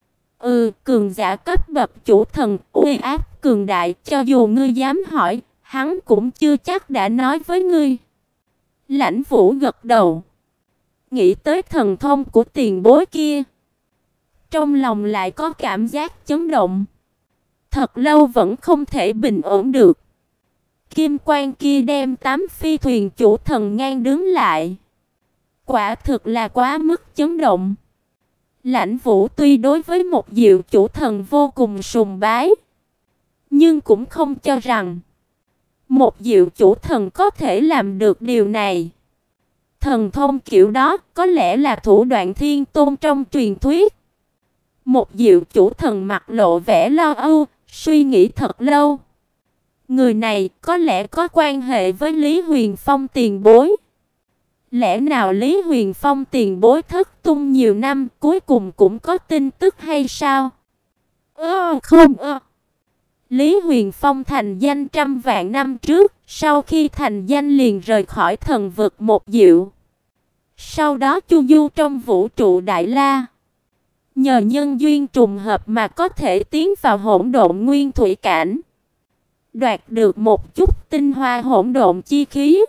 Ừ, cường giả cấp bậc chủ thần, uy áp cường đại, cho dù ngươi dám hỏi, hắn cũng chưa chắc đã nói với ngươi. Lãnh Vũ gật đầu, nghĩ tới thần thông của tiền bối kia, trong lòng lại có cảm giác chấn động. Thật lâu vẫn không thể bình ổn được. Kim quang kia đem tám phi thuyền chủ thần ngang đứng lại, quả thực là quá mức chấn động. Lãnh Vũ tuy đối với một diệu chủ thần vô cùng sùng bái, nhưng cũng không cho rằng một diệu chủ thần có thể làm được điều này. Thần thông kiểu đó có lẽ là thủ đoạn thiên tôn trong truyền thuyết. Một diệu chủ thần mặt lộ vẻ lo âu, suy nghĩ thật lâu. Người này có lẽ có quan hệ với Lý Huyền Phong tiền bối. Lẽ nào Lý Huyền Phong tiền bối thất tung nhiều năm, cuối cùng cũng có tin tức hay sao? Ơ không ơ. Lý Huyền Phong thành danh trăm vạn năm trước, sau khi thành danh liền rời khỏi thần vực một diệu. Sau đó chu du trong vũ trụ Đại La. Nhờ nhân duyên trùng hợp mà có thể tiến vào hỗn độn nguyên thủy cảnh, đoạt được một chút tinh hoa hỗn độn chi khí.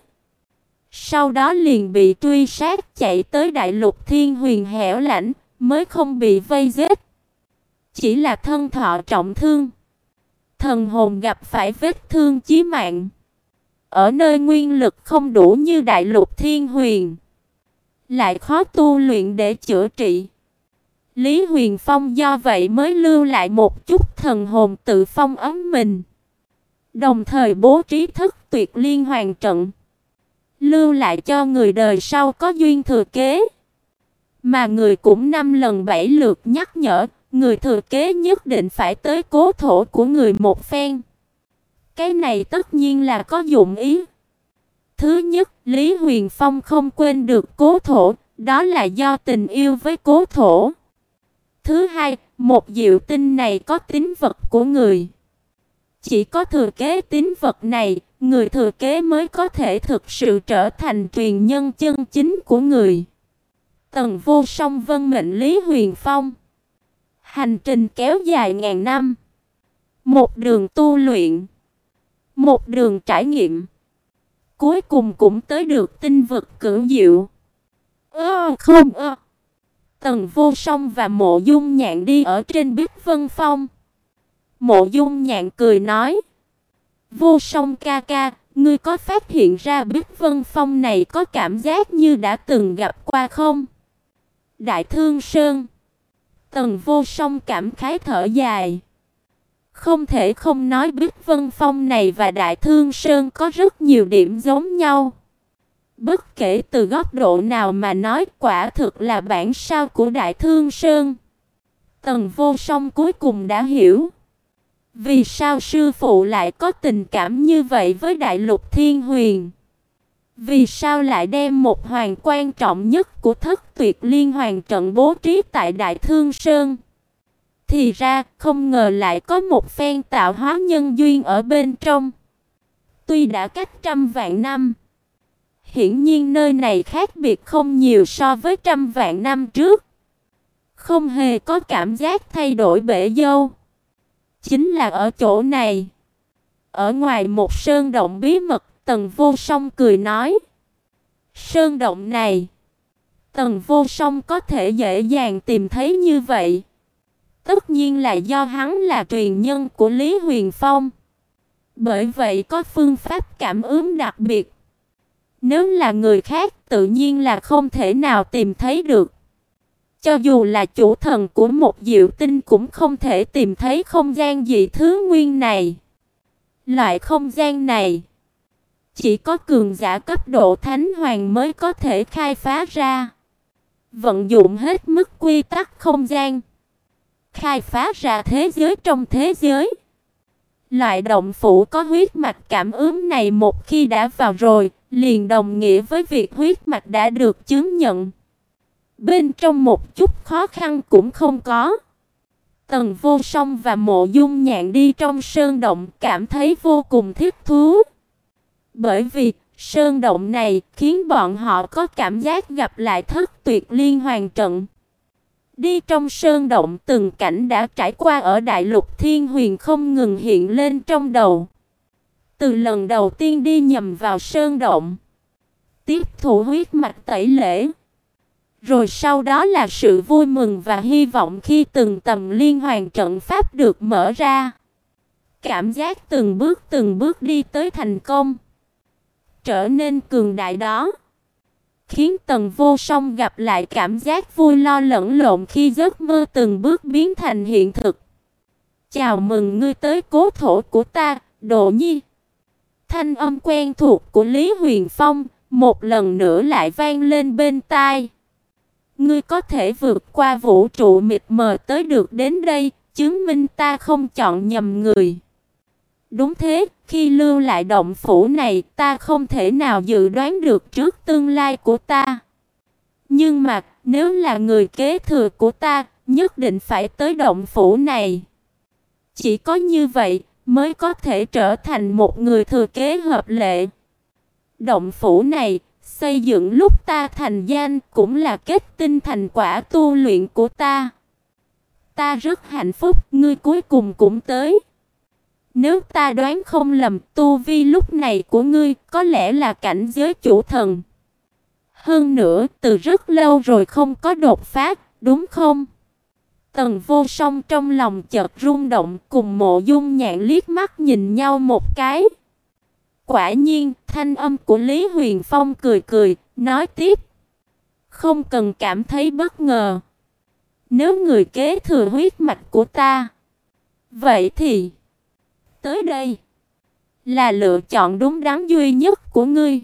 Sau đó liền bị truy sát chạy tới đại lục thiên huyền hẻo lánh, mới không bị vây giết. Chỉ là thân thọ trọng thương, thần hồn gặp phải vết thương chí mạng. Ở nơi nguyên lực không đủ như đại lục thiên huyền, lại khó tu luyện để chữa trị. Lý Huyền Phong do vậy mới lưu lại một chút thần hồn tự phong ấm mình, đồng thời bố trí thất tuyệt liên hoàn trận, lưu lại cho người đời sau có duyên thừa kế. Mà người cũng năm lần bảy lượt nhắc nhở, người thừa kế nhất định phải tới cố thổ của người một phen. Cái này tất nhiên là có dụng ý. Thứ nhất, Lý Huyền Phong không quên được cố thổ, đó là do tình yêu với cố thổ. Thứ hai, một diệu tinh này có tín vật của người. Chỉ có thừa kế tín vật này, người thừa kế mới có thể thực sự trở thành truyền nhân chân chính của người. Tần Vô Song vân mệnh Lý Huyền Phong. Hành trình kéo dài ngàn năm. Một đường tu luyện, một đường trải nghiệm, cuối cùng cũng tới được tinh vực cửu diệu. Ơ không ơ. Tần Vô Song và Mộ Dung Nhạn đi ở trên Bích Vân Phong. Mộ Dung Nhạn cười nói: Vô Song ca ca, ngươi có phát hiện ra Bích Vân Phong này có cảm giác như đã từng gặp qua không? Đại Thương Sơn. Tần Vô Song cảm khái thở dài. Không thể không nói Bích Vân Phong này và Đại Thương Sơn có rất nhiều điểm giống nhau. Bất kể từ góc độ nào mà nói, quả thực là bản sao của Đại Thương Sơn. Tần Vô Song cuối cùng đã hiểu vì sao sư phụ lại có tình cảm như vậy với Đại Lục Thiên Huyền. Vì sao lại đem một hoàng quan trọng nhất của Thất Tuyệt Liên Hoàn trận bố trí tại Đại Thương Sơn. Thì ra không ngờ lại có một phen tạo hóa nhân duyên ở bên trong. Tuy đã cách trăm vạn năm, hiển nhiên nơi này khác biệt không nhiều so với trăm vạn năm trước. Không hề có cảm giác thay đổi bể dâu. Chính là ở chỗ này. Ở ngoài một sơn động bí mật, Tần Vô Song cười nói. Sơn động này, Tần Vô Song có thể dễ dàng tìm thấy như vậy. Tất nhiên là do hắn là truyền nhân của Lý Huyền Phong. Bởi vậy có phương pháp cảm ứng đặc biệt. Nếu là người khác tự nhiên là không thể nào tìm thấy được. Cho dù là chủ thần của một diệu tinh cũng không thể tìm thấy không gian dị thứ nguyên này. Loại không gian này chỉ có cường giả cấp độ thánh hoàng mới có thể khai phá ra. Vận dụng hết mức quy tắc không gian, khai phá ra thế giới trong thế giới. Loại động phủ có huyết mạch cảm ứng này một khi đã vào rồi, liền đồng nghĩa với việc huyết mạch đã được chứng nhận. Bên trong một chút khó khăn cũng không có. Tần Vô Song và Mộ Dung Nhạn đi trong sơn động cảm thấy vô cùng thích thú. Bởi vì sơn động này khiến bọn họ có cảm giác gặp lại Thất Tuyệt Liên Hoàn trận. Đi trong sơn động, từng cảnh đã trải qua ở Đại Lục Thiên Huyền không ngừng hiện lên trong đầu. Từ lần đầu tiên đi nhầm vào sơn động, tiếp thụ huyết mạch tẩy lễ, rồi sau đó là sự vui mừng và hy vọng khi từng tầm liên hoàn trận pháp được mở ra. Cảm giác từng bước từng bước đi tới thành công, trở nên cường đại đó, khiến Tần Vô Song gặp lại cảm giác vui lo lẫn lộn khi giấc mơ từng bước biến thành hiện thực. Chào mừng ngươi tới cố thổ của ta, Độ Nhi. Thanh âm quen thuộc của Lý Huyền Phong một lần nữa lại vang lên bên tai. Ngươi có thể vượt qua vũ trụ mịt mờ tới được đến đây, chứng minh ta không chọn nhầm người. Đúng thế, khi lưu lại động phủ này, ta không thể nào dự đoán được trước tương lai của ta. Nhưng mà, nếu là người kế thừa của ta, nhất định phải tới động phủ này. Chỉ có như vậy, mới có thể trở thành một người thừa kế hợp lệ. Động phủ này, xây dựng lúc ta thành danh, cũng là kết tinh thành quả tu luyện của ta. Ta rất hạnh phúc, ngươi cuối cùng cũng tới. Nếu ta đoán không lầm, tu vi lúc này của ngươi có lẽ là cảnh giới chủ thần. Hơn nữa, từ rất lâu rồi không có đột phá, đúng không? Tần Vô Song trong lòng chợt rung động, cùng Mộ Dung Nhạn liếc mắt nhìn nhau một cái. Quả nhiên, thanh âm của Lý Huyền Phong cười cười, nói tiếp. Không cần cảm thấy bất ngờ. Nếu người kế thừa huyết mạch của ta, vậy thì tới đây là lựa chọn đúng đắn duy nhất của ngươi.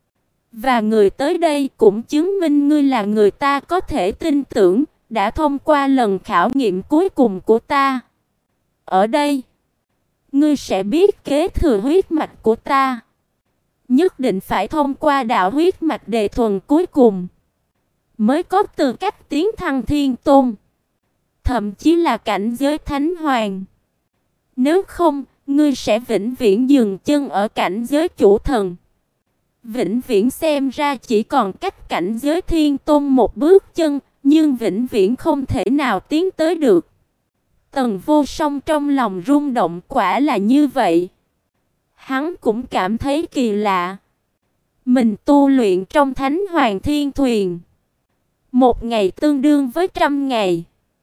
Và người tới đây cũng chứng minh ngươi là người ta có thể tin tưởng, đã thông qua lần khảo nghiệm cuối cùng của ta. Ở đây, ngươi sẽ biết kế thừa huyết mạch của ta. Nhất định phải thông qua đạo huyết mạch đề thuần cuối cùng, mới có tư cách tiến thăng thiên tôn, thậm chí là cảnh giới thánh hoàng. Nếu không, ngươi sẽ vĩnh viễn dừng chân ở cảnh giới chủ thần. Vĩnh viễn xem ra chỉ còn cách cảnh giới thiên tôn một bước chân, nhưng vĩnh viễn không thể nào tiến tới được. Tần Vô Song trong lòng rung động, quả là như vậy. Hắn cũng cảm thấy kỳ lạ. Mình tu luyện trong Thánh Hoàng Thiên Thuyền, một ngày tương đương với trăm ngày.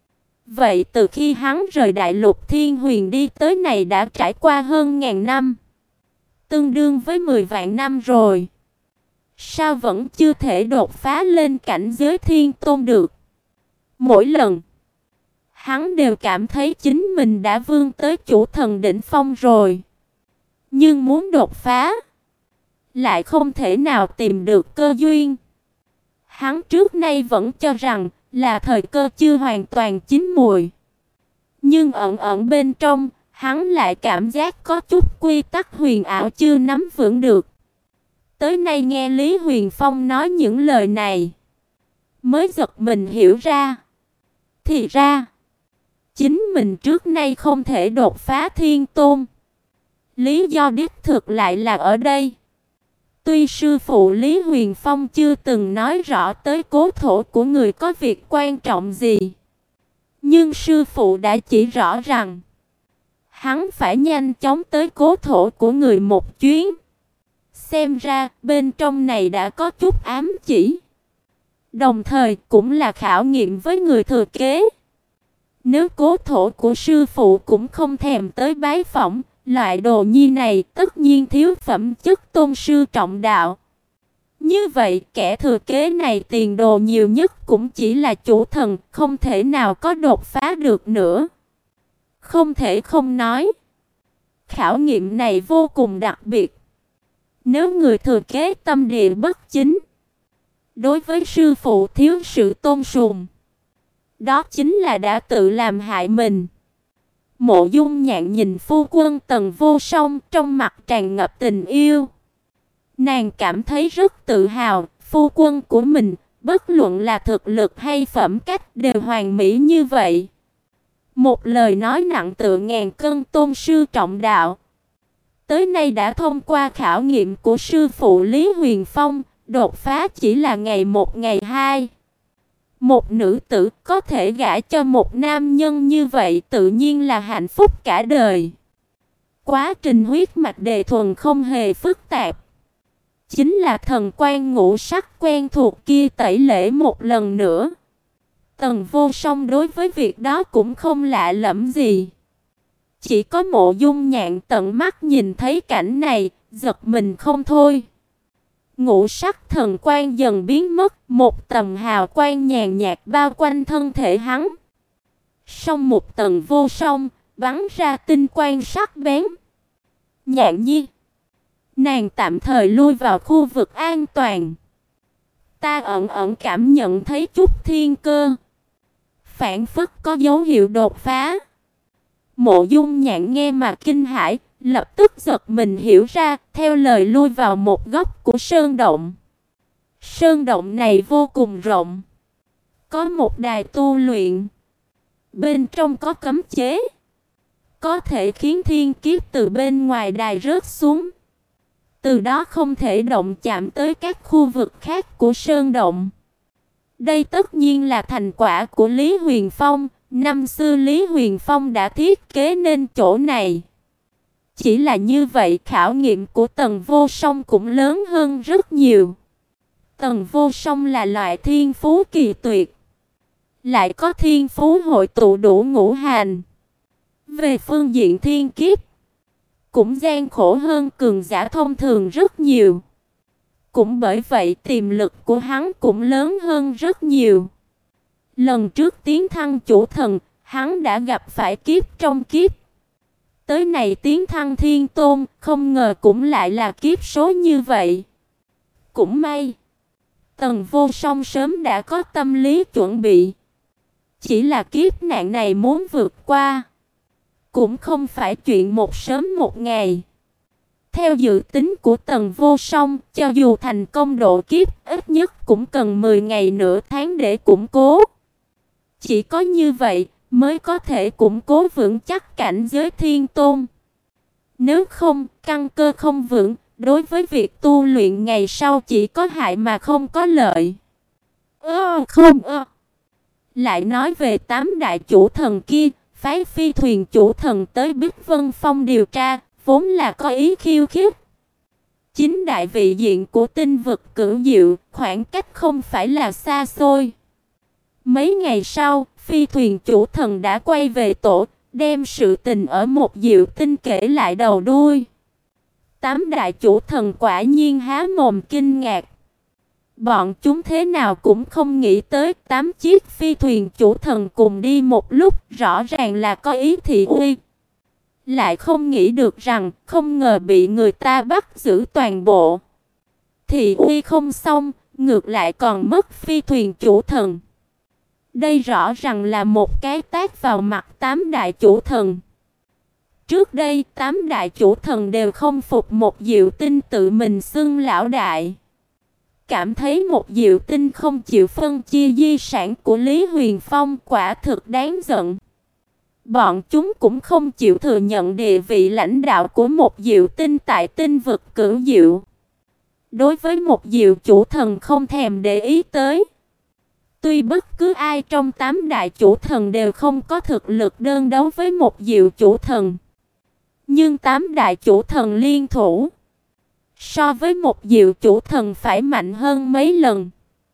Vậy từ khi hắn rời Đại Lục Thiên Huyền đi tới này đã trải qua hơn ngàn năm. tương đương với mười vạn năm rồi. Sao vẫn chưa thể đột phá lên cảnh giới thiên tôn được? Mỗi lần, hắn đều cảm thấy chính mình đã vươn tới chủ thần đỉnh phong rồi. Nhưng muốn đột phá, lại không thể nào tìm được cơ duyên. Hắn trước nay vẫn cho rằng là thời cơ chưa hoàn toàn chín mùi. Nhưng ẩn ẩn bên trong, hắn lại cảm giác có chút quy tắc huyền ảo chưa nắm vững được. Tới nay nghe Lý Huyền Phong nói những lời này, mới giật mình hiểu ra. Thì ra, chính mình trước nay không thể đột phá thiên tôn. Lý do đích thực lại là ở đây. Tuy sư phụ Lý Huyền Phong chưa từng nói rõ tới cố thổ của người có việc quan trọng gì, nhưng sư phụ đã chỉ rõ rằng hắn phải nhanh chóng tới cố thổ của người một chuyến. Xem ra bên trong này đã có chút ám chỉ, đồng thời cũng là khảo nghiệm với người thừa kế. Nếu cố thổ của sư phụ cũng không thèm tới bái phỏng, loại đồ nhi này tất nhiên thiếu phẩm chất tôn sư trọng đạo. Như vậy kẻ thừa kế này tiền đồ nhiều nhất cũng chỉ là chủ thần, không thể nào có đột phá được nữa. Không thể không nói, khảo nghiệm này vô cùng đặc biệt. Nếu người thừa kế tâm địa bất chính, đối với sư phụ thiếu sự tôn sùng, đó chính là đã tự làm hại mình. Mộ Dung Nhạn nhìn phu quân Tần Vô Song, trong mặt tràn ngập tình yêu. Nàng cảm thấy rất tự hào, phu quân của mình, bất luận là thực lực hay phẩm cách đều hoàn mỹ như vậy. Một lời nói nặng tựa ngàn cân tôn sư trọng đạo. Tới nay đã thông qua khảo nghiệm của sư phụ Lý Huyền Phong, đột phá chỉ là ngày một ngày hai. Một nữ tử có thể gả cho một nam nhân như vậy tự nhiên là hạnh phúc cả đời. Quá trình huyết mạch đề thuần không hề phức tạp. Chính là thần quan ngũ sắc quen thuộc kia tẩy lễ một lần nữa. Tần Vô Song đối với việc đó cũng không lạ lẫm gì. Chỉ có Mộ Dung Nhạn tận mắt nhìn thấy cảnh này, giật mình không thôi. Ngũ sắc thần quan dần biến mất, một tầng hào quang nhàn nhạt bao quanh thân thể hắn. Song một tầng Vô Song bắn ra tinh quang sắc bén. Nhạn nhi, nàng tạm thời lui vào khu vực an toàn. Ta ẩn ẩn cảm nhận thấy chút thiên cơ, phảng phất có dấu hiệu đột phá. Mộ Dung Nhạn nghe mà kinh hãi, lập tức giật mình hiểu ra, theo lời lui vào một góc của sơn động. Sơn động này vô cùng rộng, có một đài tu luyện, bên trong có cấm chế, có thể khiến thiên kiếp từ bên ngoài đài rớt xuống, từ đó không thể động chạm tới các khu vực khác của sơn động. Đây tất nhiên là thành quả của Lý Huyền Phong. Năm xưa Lý Huyền Phong đã thiết kế nên chỗ này. Chỉ là như vậy khảo nghiệm của Tần Vô Song cũng lớn hơn rất nhiều. Tần Vô Song là loại thiên phú kỳ tuyệt, lại có thiên phú hội tụ đủ ngũ hành. Về phương diện thiên kiếp, cũng gian khổ hơn cường giả thông thường rất nhiều. Cũng bởi vậy tiềm lực của hắn cũng lớn hơn rất nhiều. Lần trước tiến thăng chủ thần, hắn đã gặp phải kiếp trong kiếp. Tới này tiến thăng thiên tôn, không ngờ cũng lại là kiếp số như vậy. Cũng may, Tần Vô Song sớm đã có tâm lý chuẩn bị. Chỉ là kiếp nạn này muốn vượt qua, cũng không phải chuyện một sớm một ngày. Theo dự tính của Tần Vô Song, cho dù thành công độ kiếp, ít nhất cũng cần mười ngày nửa tháng để củng cố. Chỉ có như vậy mới có thể củng cố vững chắc cảnh giới thiên tôn. Nếu không, căn cơ không vững, đối với việc tu luyện ngày sau chỉ có hại mà không có lợi. Ơ không ơ. Lại nói về tám đại chủ thần kia, phái phi thuyền chủ thần tới Bích Vân Phong điều tra, vốn là có ý khiêu khích. Chính đại vị diện của tinh vực cửu diệu, khoảng cách không phải là xa xôi. Mấy ngày sau, phi thuyền chủ thần đã quay về tổ, đem sự tình ở một diệu tinh kể lại đầu đuôi. Tám đại chủ thần quả nhiên há mồm kinh ngạc. Bọn chúng thế nào cũng không nghĩ tới tám chiếc phi thuyền chủ thần cùng đi một lúc, rõ ràng là có ý thị uy. Lại không nghĩ được rằng không ngờ bị người ta bắt giữ toàn bộ. Thị uy không xong, ngược lại còn mất phi thuyền chủ thần. Đây rõ ràng là một cái tát vào mặt tám đại chủ thần. Trước đây tám đại chủ thần đều không phục một Diệu Tinh tự mình xưng lão đại. Cảm thấy một Diệu Tinh không chịu phân chia di sản của Lý Huyền Phong quả thực đáng giận. Bọn chúng cũng không chịu thừa nhận địa vị lãnh đạo của một Diệu Tinh tại tinh vực Cửu Diệu. Đối với một Diệu chủ thần không thèm để ý tới. Tuy bất cứ ai trong tám đại chủ thần đều không có thực lực đơn đấu với một Diệu chủ thần, nhưng tám đại chủ thần liên thủ so với một Diệu chủ thần phải mạnh hơn mấy lần.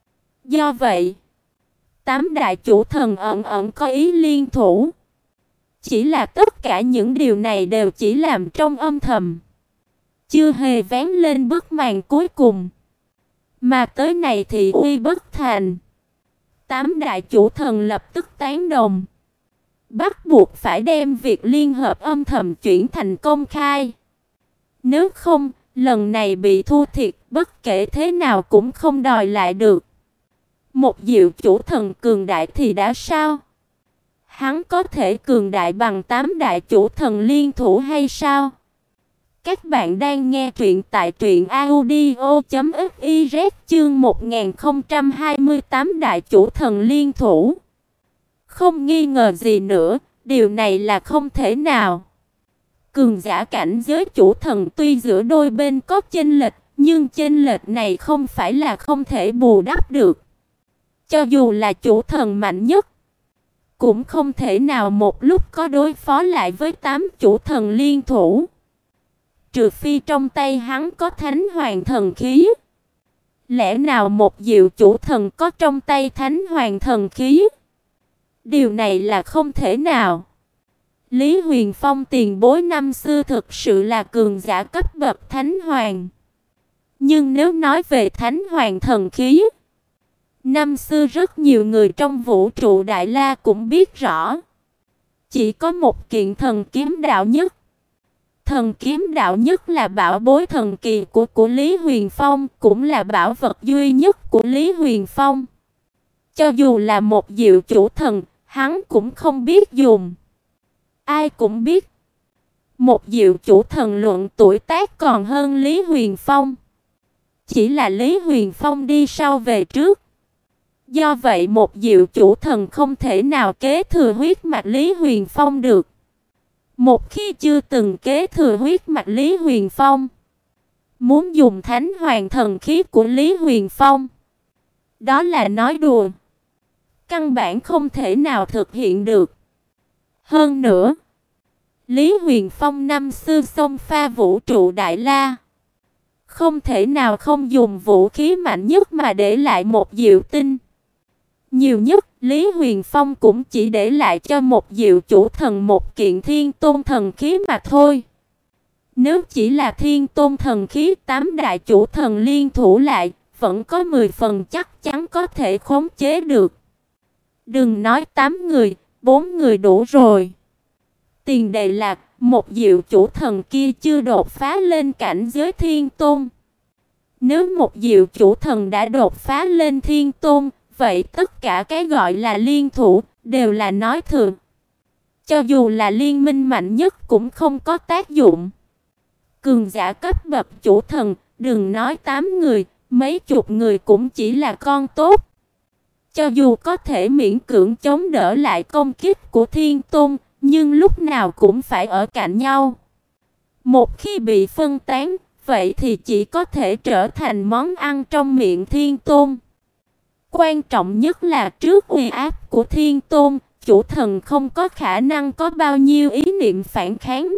Do vậy, tám đại chủ thần ẩn ẩn có ý liên thủ. Chỉ là tất cả những điều này đều chỉ làm trong âm thầm, chưa hề vén lên bức màn cuối cùng. Mà tới này thì uy bất thành. Tám đại chủ thần lập tức tán đồng, bắt buộc phải đem việc liên hợp âm thầm chuyển thành công khai. Nếu không, lần này bị thua thiệt, bất kể thế nào cũng không đòi lại được. Một Diệu chủ thần cường đại thì đã sao? Hắn có thể cường đại bằng tám đại chủ thần liên thủ hay sao? Các bạn đang nghe truyện tại truyện audio chấm fiz chương một nghìn không trăm hai mươi tám đại chủ thần liên thủ. Không nghi ngờ gì nữa, điều này là không thể nào. Cường giả cảnh giới chủ thần tuy giữa đôi bên có chênh lệch, nhưng chênh lệch này không phải là không thể bù đắp được. Cho dù là chủ thần mạnh nhất, cũng không thể nào một lúc có đối phó lại với tám chủ thần liên thủ. Trừ phi trong tay hắn có Thánh Hoàng thần khí. Lẽ nào một Diệu chủ thần có trong tay Thánh Hoàng thần khí? Điều này là không thể nào. Lý Huyền Phong tiền bối năm xưa thực sự là cường giả cấp bậc Thánh Hoàng. Nhưng nếu nói về Thánh Hoàng thần khí, năm xưa rất nhiều người trong vũ trụ Đại La cũng biết rõ. Chỉ có một kiện thần kiếm đạo nhất. Thần kiếm đạo nhất là bảo bối thần kỳ của của Lý Huyền Phong, cũng là bảo vật duy nhất của Lý Huyền Phong. Cho dù là một Diệu chủ thần, hắn cũng không biết dùng. Ai cũng biết, một Diệu chủ thần luận tuổi tác còn hơn Lý Huyền Phong. Chỉ là Lý Huyền Phong đi sau về trước. Do vậy một Diệu chủ thần không thể nào kế thừa huyết mạch Lý Huyền Phong được. Một khi chưa từng kế thừa huyết mạch Lý Huyền Phong, muốn dùng Thánh Hoàng thần khí của Lý Huyền Phong, đó là nói đùa. Căn bản không thể nào thực hiện được. Hơn nữa, Lý Huyền Phong năm xưa xông pha vũ trụ Đại La, không thể nào không dùng vũ khí mạnh nhất mà để lại một Diệu Tinh. Nhiều nhất, Lý Huyền Phong cũng chỉ để lại cho một Diệu chủ thần một kiện Thiên Tôn thần khí mà thôi. Nếu chỉ là Thiên Tôn thần khí, tám đại chủ thần liên thủ lại, vẫn có mười phần chắc chắn có thể khống chế được. Đừng nói tám người, bốn người đủ rồi. Tiền đề là một Diệu chủ thần kia chưa đột phá lên cảnh giới Thiên Tôn. Nếu một Diệu chủ thần đã đột phá lên Thiên Tôn, vậy tất cả cái gọi là liên thủ đều là nói thường. Cho dù là liên minh mạnh nhất cũng không có tác dụng. Cường giả cấp bậc chủ thần, đừng nói tám người, mấy chục người cũng chỉ là con tốt. Cho dù có thể miễn cưỡng chống đỡ lại công kích của Thiên Tôn, nhưng lúc nào cũng phải ở cạnh nhau. Một khi bị phân tán, vậy thì chỉ có thể trở thành món ăn trong miệng Thiên Tôn. Quan trọng nhất là trước uy áp của Thiên Tôn, chủ thần không có khả năng có bao nhiêu ý niệm phản kháng.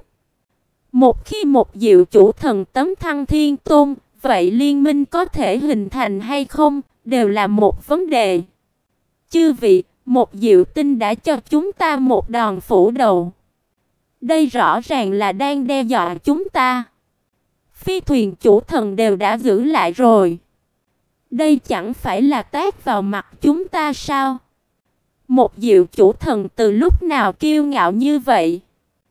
Một khi một Diệu chủ thần tấn thăng Thiên Tôn, vậy liên minh có thể hình thành hay không, đều là một vấn đề. Chư vị, một Diệu Tinh đã cho chúng ta một đòn phủ đầu. Đây rõ ràng là đang đe dọa chúng ta. Phi thuyền chủ thần đều đã giữ lại rồi. Đây chẳng phải là tát vào mặt chúng ta sao? Một diệu chủ thần từ lúc nào kiêu ngạo như vậy?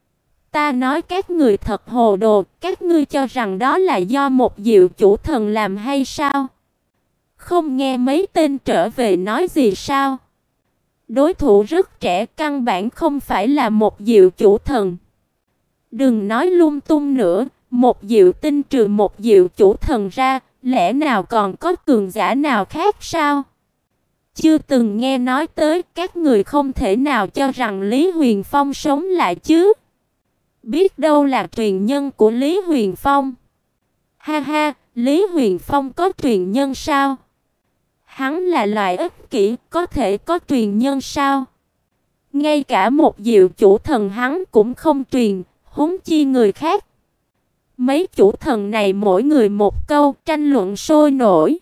Ta nói các người thật hồ đồ, các ngươi cho rằng đó là do một diệu chủ thần làm hay sao? Không nghe mấy tên trở về nói gì sao? Đối thủ rất trẻ, căn bản không phải là một diệu chủ thần. Đừng nói lung tung nữa, một diệu tinh trừ một diệu chủ thần ra, lẽ nào còn có cường giả nào khác sao? Chưa từng nghe nói tới, các người không thể nào cho rằng Lý Huyền Phong sống lại chứ? Biết đâu là truyền nhân của Lý Huyền Phong. Ha ha, Lý Huyền Phong có truyền nhân sao? Hắn là loại ích kỷ, có thể có truyền nhân sao? Ngay cả một diệu chủ thần hắn cũng không truyền, huống chi người khác. Mấy chủ thần này mỗi người một câu, tranh luận sôi nổi.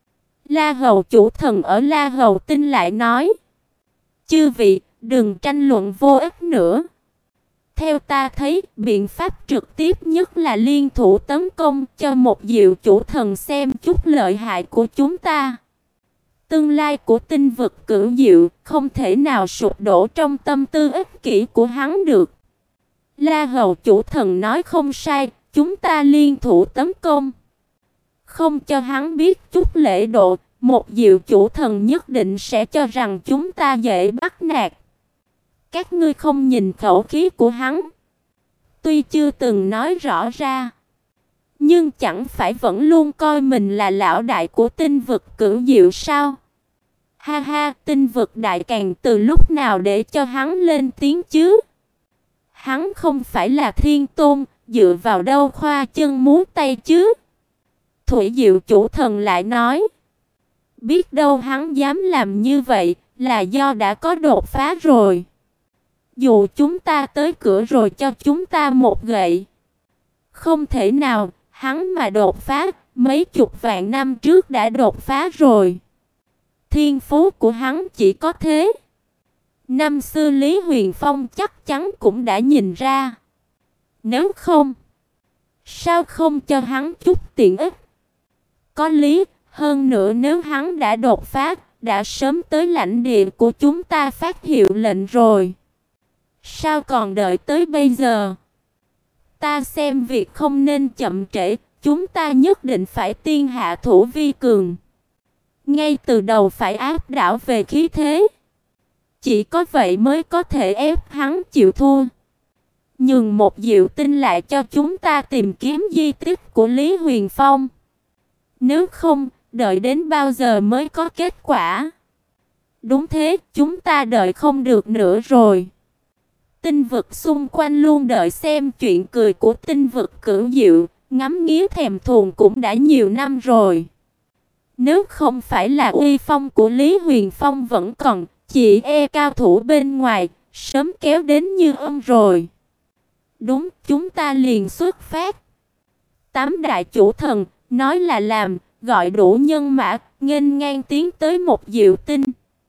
La Hầu chủ thần ở La Hầu Tinh lại nói: "Chư vị, đừng tranh luận vô ích nữa. Theo ta thấy, biện pháp trực tiếp nhất là liên thủ tấn công cho một diệu chủ thần xem chút lợi hại của chúng ta. Tương lai của tinh vực cửu diệu không thể nào sụp đổ trong tâm tư ích kỷ của hắn được." La Hầu chủ thần nói không sai, chúng ta liên thủ tấn công. Không cho hắn biết chút lễ độ, một diệu chủ thần nhất định sẽ cho rằng chúng ta dễ bắt nạt. Các ngươi không nhìn khẩu khí của hắn. Tuy chưa từng nói rõ ra, nhưng chẳng phải vẫn luôn coi mình là lão đại của tinh vực cửu diệu sao? Ha ha, tinh vực đại càng từ lúc nào để cho hắn lên tiếng chứ? Hắn không phải là thiên tôn, dựa vào đâu khoa chân múa tay chứ? Thủy Diệu chủ thần lại nói: "Biết đâu hắn dám làm như vậy là do đã có đột phá rồi. Dù chúng ta tới cửa rồi cho chúng ta một gậy. Không thể nào, hắn mà đột phá, mấy chục vạn năm trước đã đột phá rồi. Thiên phú của hắn chỉ có thế." Năm xưa Lý Huyền Phong chắc chắn cũng đã nhìn ra. Nếu không, sao không cho hắn chút tiện ích? Có lý, hơn nữa nếu hắn đã đột phá, đã sớm tới lãnh địa của chúng ta phát hiệu lệnh rồi. Sao còn đợi tới bây giờ? Ta xem việc không nên chậm trễ, chúng ta nhất định phải tiên hạ thủ vi cường. Ngay từ đầu phải áp đảo về khí thế. Chỉ có vậy mới có thể ép hắn chịu thua. Nhưng một diệu tinh lại cho chúng ta tìm kiếm di tích của Lý Huyền Phong. Nếu không, đợi đến bao giờ mới có kết quả? Đúng thế, chúng ta đợi không được nữa rồi. Tinh vực xung quanh luôn đợi xem chuyện cười của tinh vực cửu diệu, ngắm nghía thèm thuồng cũng đã nhiều năm rồi. Nếu không phải là uy phong của Lý Huyền Phong vẫn còn, chỉ e cao thủ bên ngoài sớm kéo đến như ông rồi. Đúng, chúng ta liền xuất phát. Tám đại chủ thần nói là làm, gọi đủ nhân mã, nghênh ngang tiến tới một diệu tinh.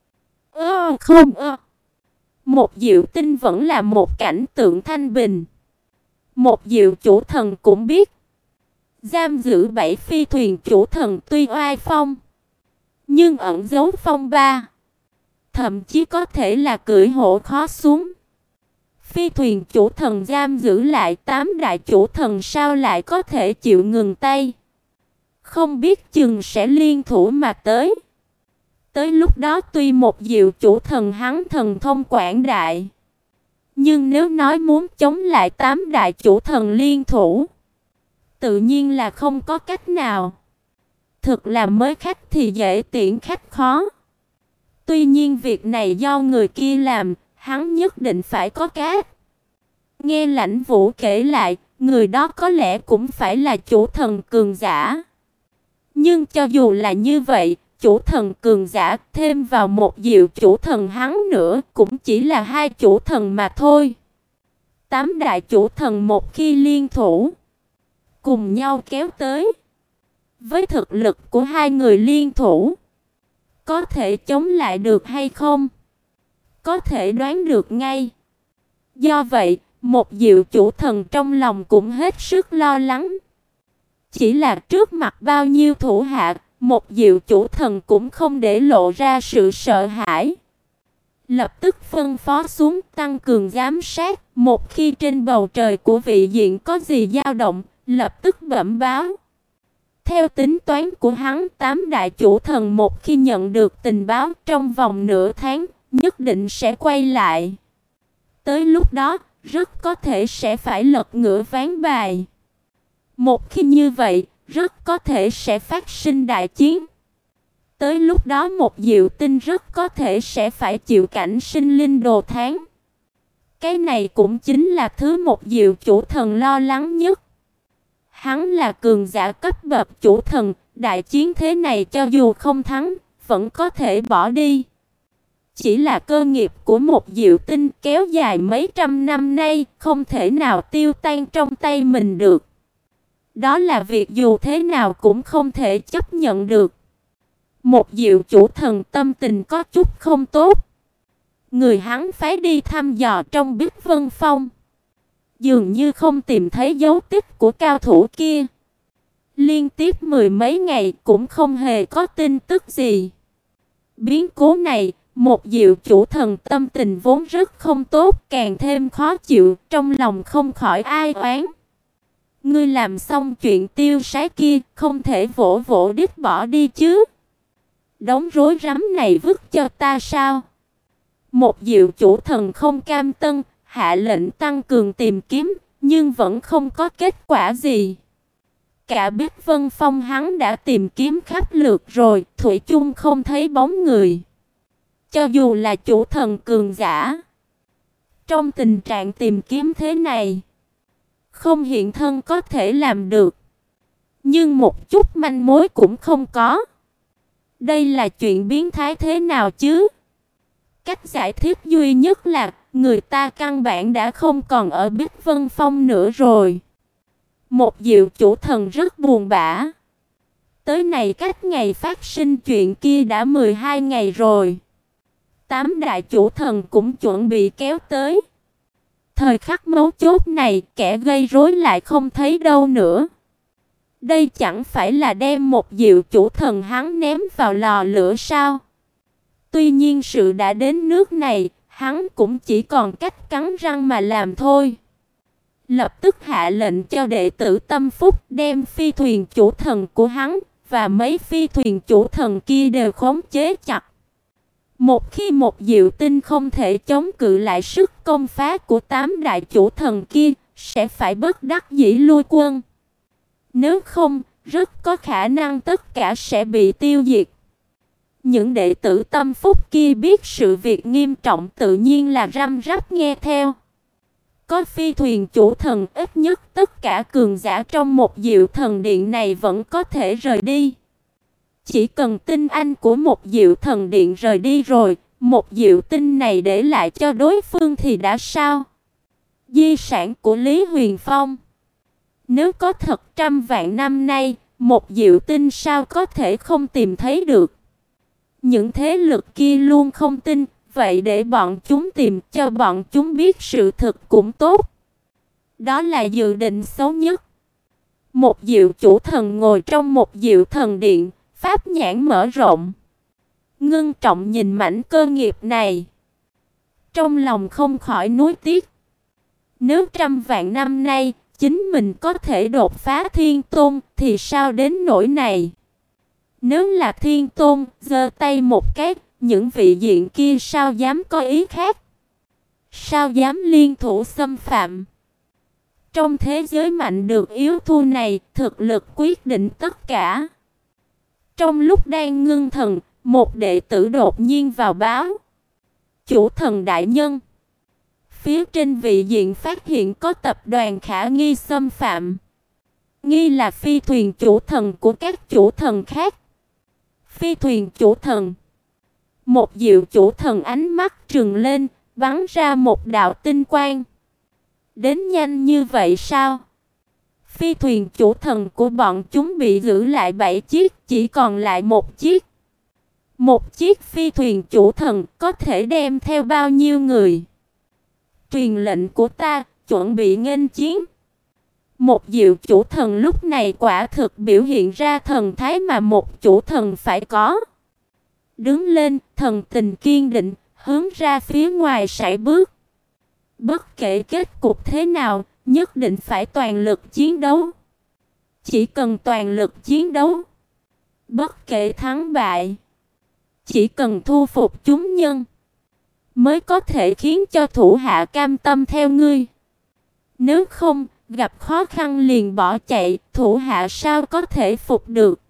Ơ không ơ. Một diệu tinh vẫn là một cảnh tượng thanh bình. Một diệu chủ thần cũng biết, giam giữ bảy phi thuyền chủ thần tuy oai phong, nhưng ẩn giấu phong ba. Thậm chí có thể là cưỡi hổ khó xuống. Phi thuyền chủ thần giam giữ lại tám đại chủ thần sao lại có thể chịu ngừng tay? Không biết chừng sẽ liên thủ mà tới. Tới lúc đó tuy một diệu chủ thần hắn thần thông quảng đại, nhưng nếu nói muốn chống lại tám đại chủ thần liên thủ, tự nhiên là không có cách nào. Thực là mới khách thì dễ tiễn khách khó. Tuy nhiên việc này do người kia làm, hắn nhất định phải có cát. Nghe Lãnh Vũ kể lại, người đó có lẽ cũng phải là chủ thần cường giả. Nhưng cho dù là như vậy, chủ thần cường giả thêm vào một diệu chủ thần hắn nữa cũng chỉ là hai chủ thần mà thôi. Tám đại chủ thần một khi liên thủ, cùng nhau kéo tới. Với thực lực của hai người liên thủ, có thể chống lại được hay không? Có thể đoán được ngay. Do vậy, một diệu chủ thần trong lòng cũng hết sức lo lắng. Chỉ là trước mặt bao nhiêu thủ hạ, một Diệu chủ thần cũng không để lộ ra sự sợ hãi. Lập tức phân phó xuống tăng cường giám sát, một khi trên bầu trời của vị diện có gì dao động, lập tức bẩm báo. Theo tính toán của hắn, tám đại chủ thần một khi nhận được tình báo trong vòng nửa tháng, nhất định sẽ quay lại. Tới lúc đó, rất có thể sẽ phải lật ngửa ván bài. Một khi như vậy, rất có thể sẽ phát sinh đại chiến. Tới lúc đó một Diệu Tinh rất có thể sẽ phải chịu cảnh sinh linh đồ thán. Cái này cũng chính là thứ một Diệu chủ thần lo lắng nhất. Hắn là cường giả cấp bậc chủ thần, đại chiến thế này cho dù không thắng, vẫn có thể bỏ đi. Chỉ là cơ nghiệp của một Diệu Tinh kéo dài mấy trăm năm nay, không thể nào tiêu tan trong tay mình được. Đó là việc dù thế nào cũng không thể chấp nhận được. Một Diệu chủ thần tâm tình có chút không tốt. Người hắn phái đi thăm dò trong Bích Vân Phong, dường như không tìm thấy dấu tích của cao thủ kia. Liên tiếp mười mấy ngày cũng không hề có tin tức gì. Biến cố này, một Diệu chủ thần tâm tình vốn rất không tốt, càng thêm khó chịu, trong lòng không khỏi ai oán. Ngươi làm xong chuyện tiêu sái kia, không thể vỗ vỗ đít bỏ đi chứ. Đống rối rắm này vứt cho ta sao? Một Diệu chủ thần không cam tâm, hạ lệnh tăng cường tìm kiếm, nhưng vẫn không có kết quả gì. Cả Bích Vân Phong hắn đã tìm kiếm khắp lượt rồi, thủy chung không thấy bóng người. Cho dù là chủ thần cường giả, trong tình trạng tìm kiếm thế này, không hiện thân có thể làm được, nhưng một chút manh mối cũng không có. Đây là chuyện biến thái thế nào chứ? Cách giải thích duy nhất là người ta căn bản đã không còn ở Bích Vân Phong nữa rồi. Một Diệu chủ thần rất buồn bã. Tới này cách ngày phát sinh chuyện kia đã mười hai ngày rồi. Tám đại chủ thần cũng chuẩn bị kéo tới. Thời khắc mấu chốt này, kẻ gây rối lại không thấy đâu nữa. Đây chẳng phải là đem một Diệu chủ thần hắn ném vào lò lửa sao? Tuy nhiên sự đã đến nước này, hắn cũng chỉ còn cách cắn răng mà làm thôi. Lập tức hạ lệnh cho đệ tử Tâm Phúc đem phi thuyền chủ thần của hắn và mấy phi thuyền chủ thần kia đều khống chế chặt. Một khi một Diệu Tinh không thể chống cự lại sức công phá của tám đại chủ thần kia, sẽ phải bất đắc dĩ lui quân. Nếu không, rất có khả năng tất cả sẽ bị tiêu diệt. Những đệ tử Tâm Phúc kia biết sự việc nghiêm trọng tự nhiên là răm rắp nghe theo. Có phi thuyền chủ thần, ít nhất tất cả cường giả trong một Diệu thần điện này vẫn có thể rời đi. Chỉ cần tinh anh của một Diệu thần điện rời đi rồi, một Diệu Tinh này để lại cho đối phương thì đã sao? Di sản của Lý Huyền Phong. Nếu có thật trăm vạn năm nay, một Diệu Tinh sao có thể không tìm thấy được? Những thế lực kia luôn không tin, vậy để bọn chúng tìm, cho bọn chúng biết sự thực cũng tốt. Đó là dự định xấu nhất. Một Diệu chủ thần ngồi trong một Diệu thần điện, pháp nhãn mở rộng, ngưng trọng nhìn mảnh cơ nghiệp này. Trong lòng không khỏi nuối tiếc. Nếu trăm vạn năm nay, chính mình có thể đột phá Thiên Tôn, thì sao đến nỗi này? Nếu là Thiên Tôn, giơ tay một cái, những vị diện kia sao dám có ý khác? Sao dám liên thủ xâm phạm? Trong thế giới mạnh được yếu thua này, thực lực quyết định tất cả. Trong lúc đang ngưng thần, một đệ tử đột nhiên vào báo. Chủ thần đại nhân, phía trên vị diện phát hiện có tập đoàn khả nghi xâm phạm. Nghi là phi thuyền chủ thần của các chủ thần khác. Phi thuyền chủ thần. Một Diệu chủ thần ánh mắt trừng lên, bắn ra một đạo tinh quang. Đến nhanh như vậy sao? Phi thuyền chủ thần của bọn chúng bị giữ lại bảy chiếc, chỉ còn lại một chiếc. Một chiếc phi thuyền chủ thần có thể đem theo bao nhiêu người? Truyền lệnh của ta, chuẩn bị nghênh chiến. Một diệu chủ thần lúc này quả thực biểu hiện ra thần thái mà một chủ thần phải có. Đứng lên, thần tình kiên định, hướng ra phía ngoài sải bước. Bất kể kết cục thế nào, nhất định phải toàn lực chiến đấu. Chỉ cần toàn lực chiến đấu, bất kể thắng bại, chỉ cần thu phục chúng nhân, mới có thể khiến cho thủ hạ cam tâm theo ngươi. Nếu không, gặp khó khăn liền bỏ chạy, thủ hạ sao có thể phục được.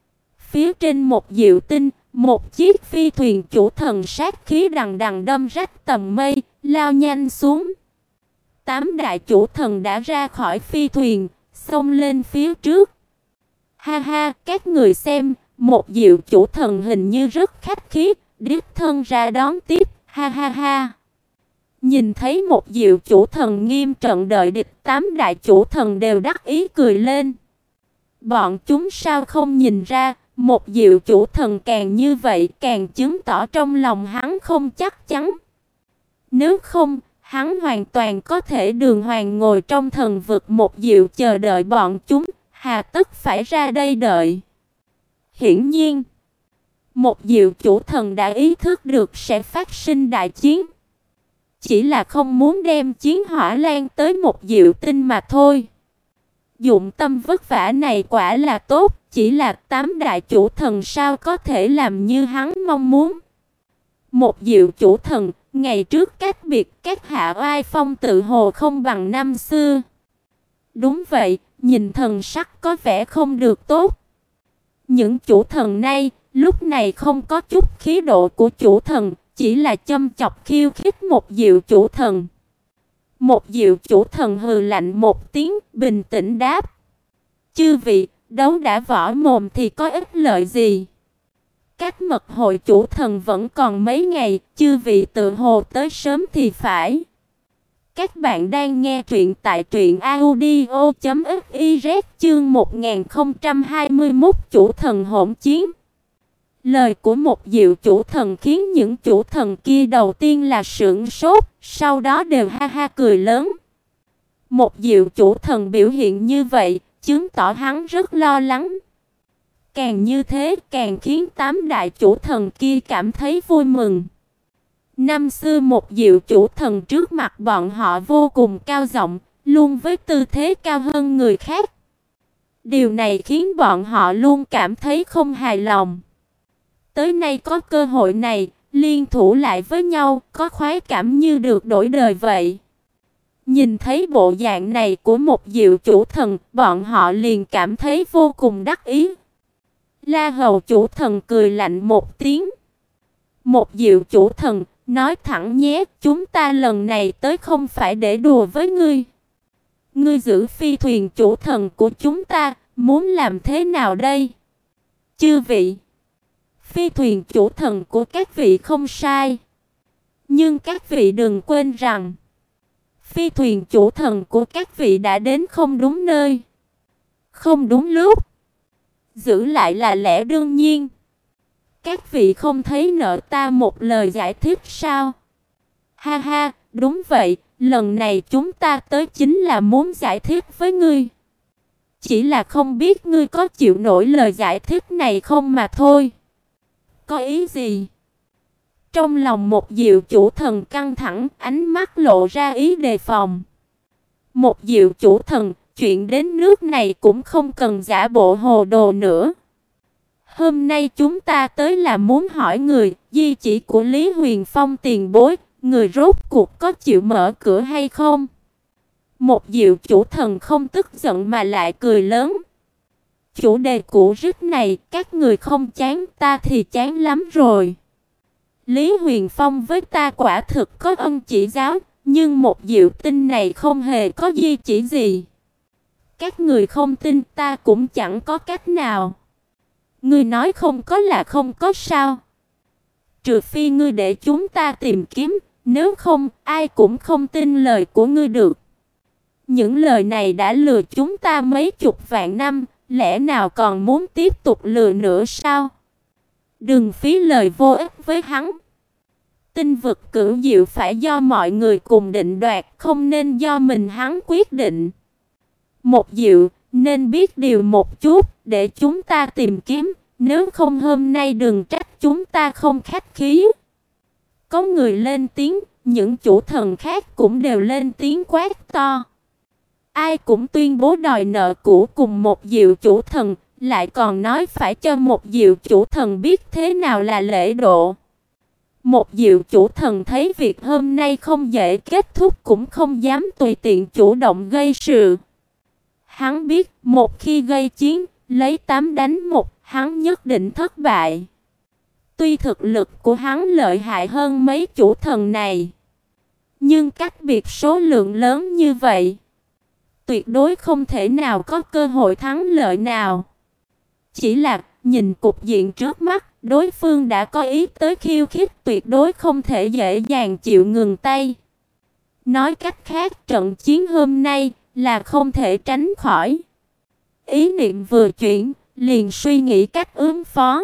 Phía trên một diệu tinh, một chiếc phi thuyền chủ thần sát khí đằng đằng đâm rách tầng mây, lao nhanh xuống. Tám đại chủ thần đã ra khỏi phi thuyền, xông lên phía trước. Ha ha, các người xem, một diệu chủ thần hình như rất khách khí, đích thân ra đón tiếp, ha ha ha. Nhìn thấy một diệu chủ thần nghiêm trận đợi địch, tám đại chủ thần đều đắc ý cười lên. Bọn chúng sao không nhìn ra, một diệu chủ thần càng như vậy càng chứng tỏ trong lòng hắn không chắc chắn. Nếu không, hắn hoàn toàn có thể đường hoàng ngồi trong thần vực một diệu chờ đợi bọn chúng, hà tất phải ra đây đợi. Hiển nhiên, một diệu chủ thần đã ý thức được sẽ phát sinh đại chiến. Chỉ là không muốn đem chiến hỏa lan tới một diệu tinh mà thôi. Dụng tâm vất vả này quả là tốt, chỉ là tám đại chủ thần sao có thể làm như hắn mong muốn. Một diệu chủ thần, ngày trước cách biệt các hạ oai phong tự hồ không bằng năm xưa. Đúng vậy, nhìn thần sắc có vẻ không được tốt. Những chủ thần này, lúc này không có chút khí độ của chủ thần, chỉ là châm chọc khiêu khích một diệu chủ thần. Một diệu chủ thần hừ lạnh một tiếng, bình tĩnh đáp: chư vị, đấu đã võ mồm thì có ích lợi gì? Cách mật hội chủ thần vẫn còn mấy ngày, chư vị tự hồ tới sớm thì phải. Các bạn đang nghe truyện tại truyện audio chấm fiz chương một nghìn không trăm hai mươi mốt chủ thần hỗn chiến. Lời của một diệu chủ thần khiến những chủ thần kia đầu tiên là sửng sốt, sau đó đều ha ha cười lớn. Một diệu chủ thần biểu hiện như vậy, chứng tỏ hắn rất lo lắng. Càng như thế, càng khiến tám đại chủ thần kia cảm thấy vui mừng. Năm xưa một diệu chủ thần trước mặt bọn họ vô cùng cao giọng, luôn với tư thế cao hơn người khác. Điều này khiến bọn họ luôn cảm thấy không hài lòng. Tới nay có cơ hội này, liên thủ lại với nhau, có khoái cảm như được đổi đời vậy. Nhìn thấy bộ dạng này của một diệu chủ thần, bọn họ liền cảm thấy vô cùng đắc ý. La Hầu chủ thần cười lạnh một tiếng. Một diệu chủ thần, nói thẳng nhé, chúng ta lần này tới không phải để đùa với ngươi. Ngươi giữ phi thuyền chủ thần của chúng ta, muốn làm thế nào đây? Chư vị, phi thuyền chủ thần của các vị không sai. Nhưng các vị đừng quên rằng, phi thuyền chủ thần của các vị đã đến không đúng nơi, không đúng lúc. Giữ lại là lẽ đương nhiên. Các vị không thấy nợ ta một lời giải thích sao? Ha ha, đúng vậy, lần này chúng ta tới chính là muốn giải thích với ngươi. Chỉ là không biết ngươi có chịu nổi lời giải thích này không mà thôi. Có ý gì? Trong lòng một diệu chủ thần căng thẳng, ánh mắt lộ ra ý đề phòng. Một diệu chủ thần, chuyện đến nước này cũng không cần giả bộ hồ đồ nữa. Hôm nay chúng ta tới là muốn hỏi người, di chỉ của Lý Huyền Phong tiền bối, người rốt cuộc có chịu mở cửa hay không? Một diệu chủ thần không tức giận mà lại cười lớn. Chủ đề cũ rích này, các người không chán, ta thì chán lắm rồi. Lý Huyền Phong với ta quả thực có ân chỉ giáo, nhưng một diệu tinh này không hề có di chỉ gì. Các người không tin ta cũng chẳng có cách nào. Ngươi nói không có là không có sao? Trừ phi ngươi để chúng ta tìm kiếm, nếu không, ai cũng không tin lời của ngươi được. Những lời này đã lừa chúng ta mấy chục vạn năm, lẽ nào còn muốn tiếp tục lừa nữa sao? Đừng phí lời vô ích với hắn. Tinh vực cửu diệu phải do mọi người cùng định đoạt, không nên do mình hắn quyết định. Một Diệu, nên biết điều một chút, để chúng ta tìm kiếm, nếu không hôm nay đừng trách chúng ta không khách khí. Có người lên tiếng, những chủ thần khác cũng đều lên tiếng quát to. Ai cũng tuyên bố đòi nợ cũ cùng Một Diệu chủ thần, lại còn nói phải cho Một Diệu chủ thần biết thế nào là lễ độ. Một Diệu chủ thần thấy việc hôm nay không dễ kết thúc cũng không dám tùy tiện chủ động gây sự. Hắn biết một khi gây chiến, lấy tám đánh một, hắn nhất định thất bại. Tuy thực lực của hắn lợi hại hơn mấy chủ thần này, nhưng cách biệt số lượng lớn như vậy, tuyệt đối không thể nào có cơ hội thắng lợi nào. Chỉ là nhìn cục diện trước mắt, đối phương đã có ý tới khiêu khích, tuyệt đối không thể dễ dàng chịu ngừng tay. Nói cách khác, trận chiến hôm nay là không thể tránh khỏi. Ý niệm vừa chuyển, liền suy nghĩ cách ứng phó.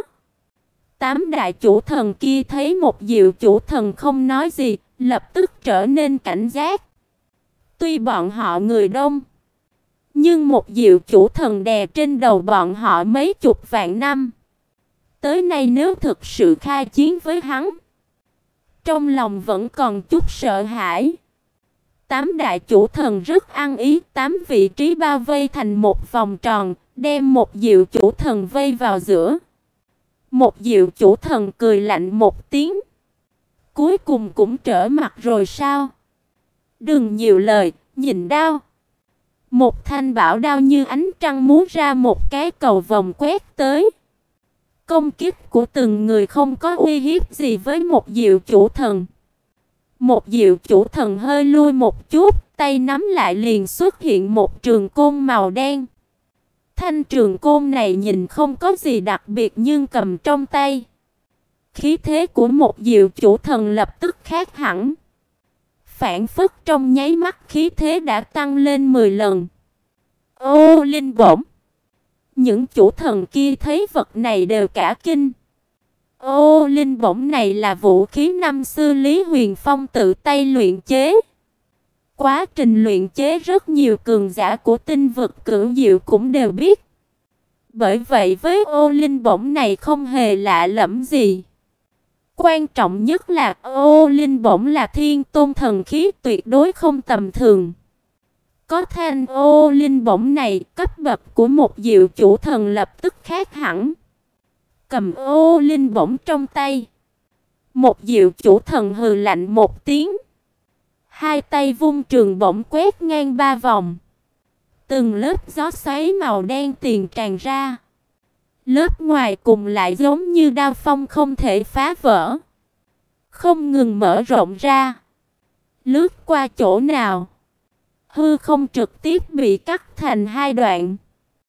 Tám đại chủ thần kia thấy Một Diệu chủ thần không nói gì, lập tức trở nên cảnh giác. Tuy bọn họ người đông, nhưng Một Diệu chủ thần đè trên đầu bọn họ mấy chục vạn năm. Tới nay nếu thực sự khai chiến với hắn, trong lòng vẫn còn chút sợ hãi. Tám đại chủ thần rất ăn ý, tám vị trí bao vây thành một vòng tròn, đem Một Diệu chủ thần vây vào giữa. Một Diệu chủ thần cười lạnh một tiếng. Cuối cùng cũng trở mặt rồi sao? Đừng nhiều lời, nhìn đao. Một thanh bảo đao như ánh trăng múa ra một cái cầu vồng quét tới. Công kích của từng người không có uy hiếp gì với Một Diệu chủ thần. Một Diệu chủ thần hơi lui một chút, tay nắm lại liền xuất hiện một trường côn màu đen. Thanh trường côn này nhìn không có gì đặc biệt nhưng cầm trong tay, khí thế của Một Diệu chủ thần lập tức khác hẳn. Phản phất trong nháy mắt khí thế đã tăng lên mười lần. Ô linh bổng! Những chủ thần kia thấy vật này đều cả kinh. Ô linh bổng này là vũ khí năm xưa Lý Huyền Phong tự tay luyện chế. Quá trình luyện chế rất nhiều cường giả của tinh vực cửu diệu cũng đều biết. Bởi vậy với ô linh bổng này không hề lạ lẫm gì. Quan trọng nhất là ô linh bổng là thiên tôn thần khí tuyệt đối không tầm thường. Có thanh ô linh bổng này, cấp bậc của Một Diệu chủ thần lập tức khác hẳn. Cầm ô linh bổng trong tay, Một Diệu chủ thần hừ lạnh một tiếng. Hai tay vung trường bổng quét ngang ba vòng. Từng lớp gió xoáy màu đen tiền tràn ra. Lớp ngoài cùng lại giống như đao phong không thể phá vỡ, không ngừng mở rộng ra. Lướt qua chỗ nào, hư không trực tiếp bị cắt thành hai đoạn.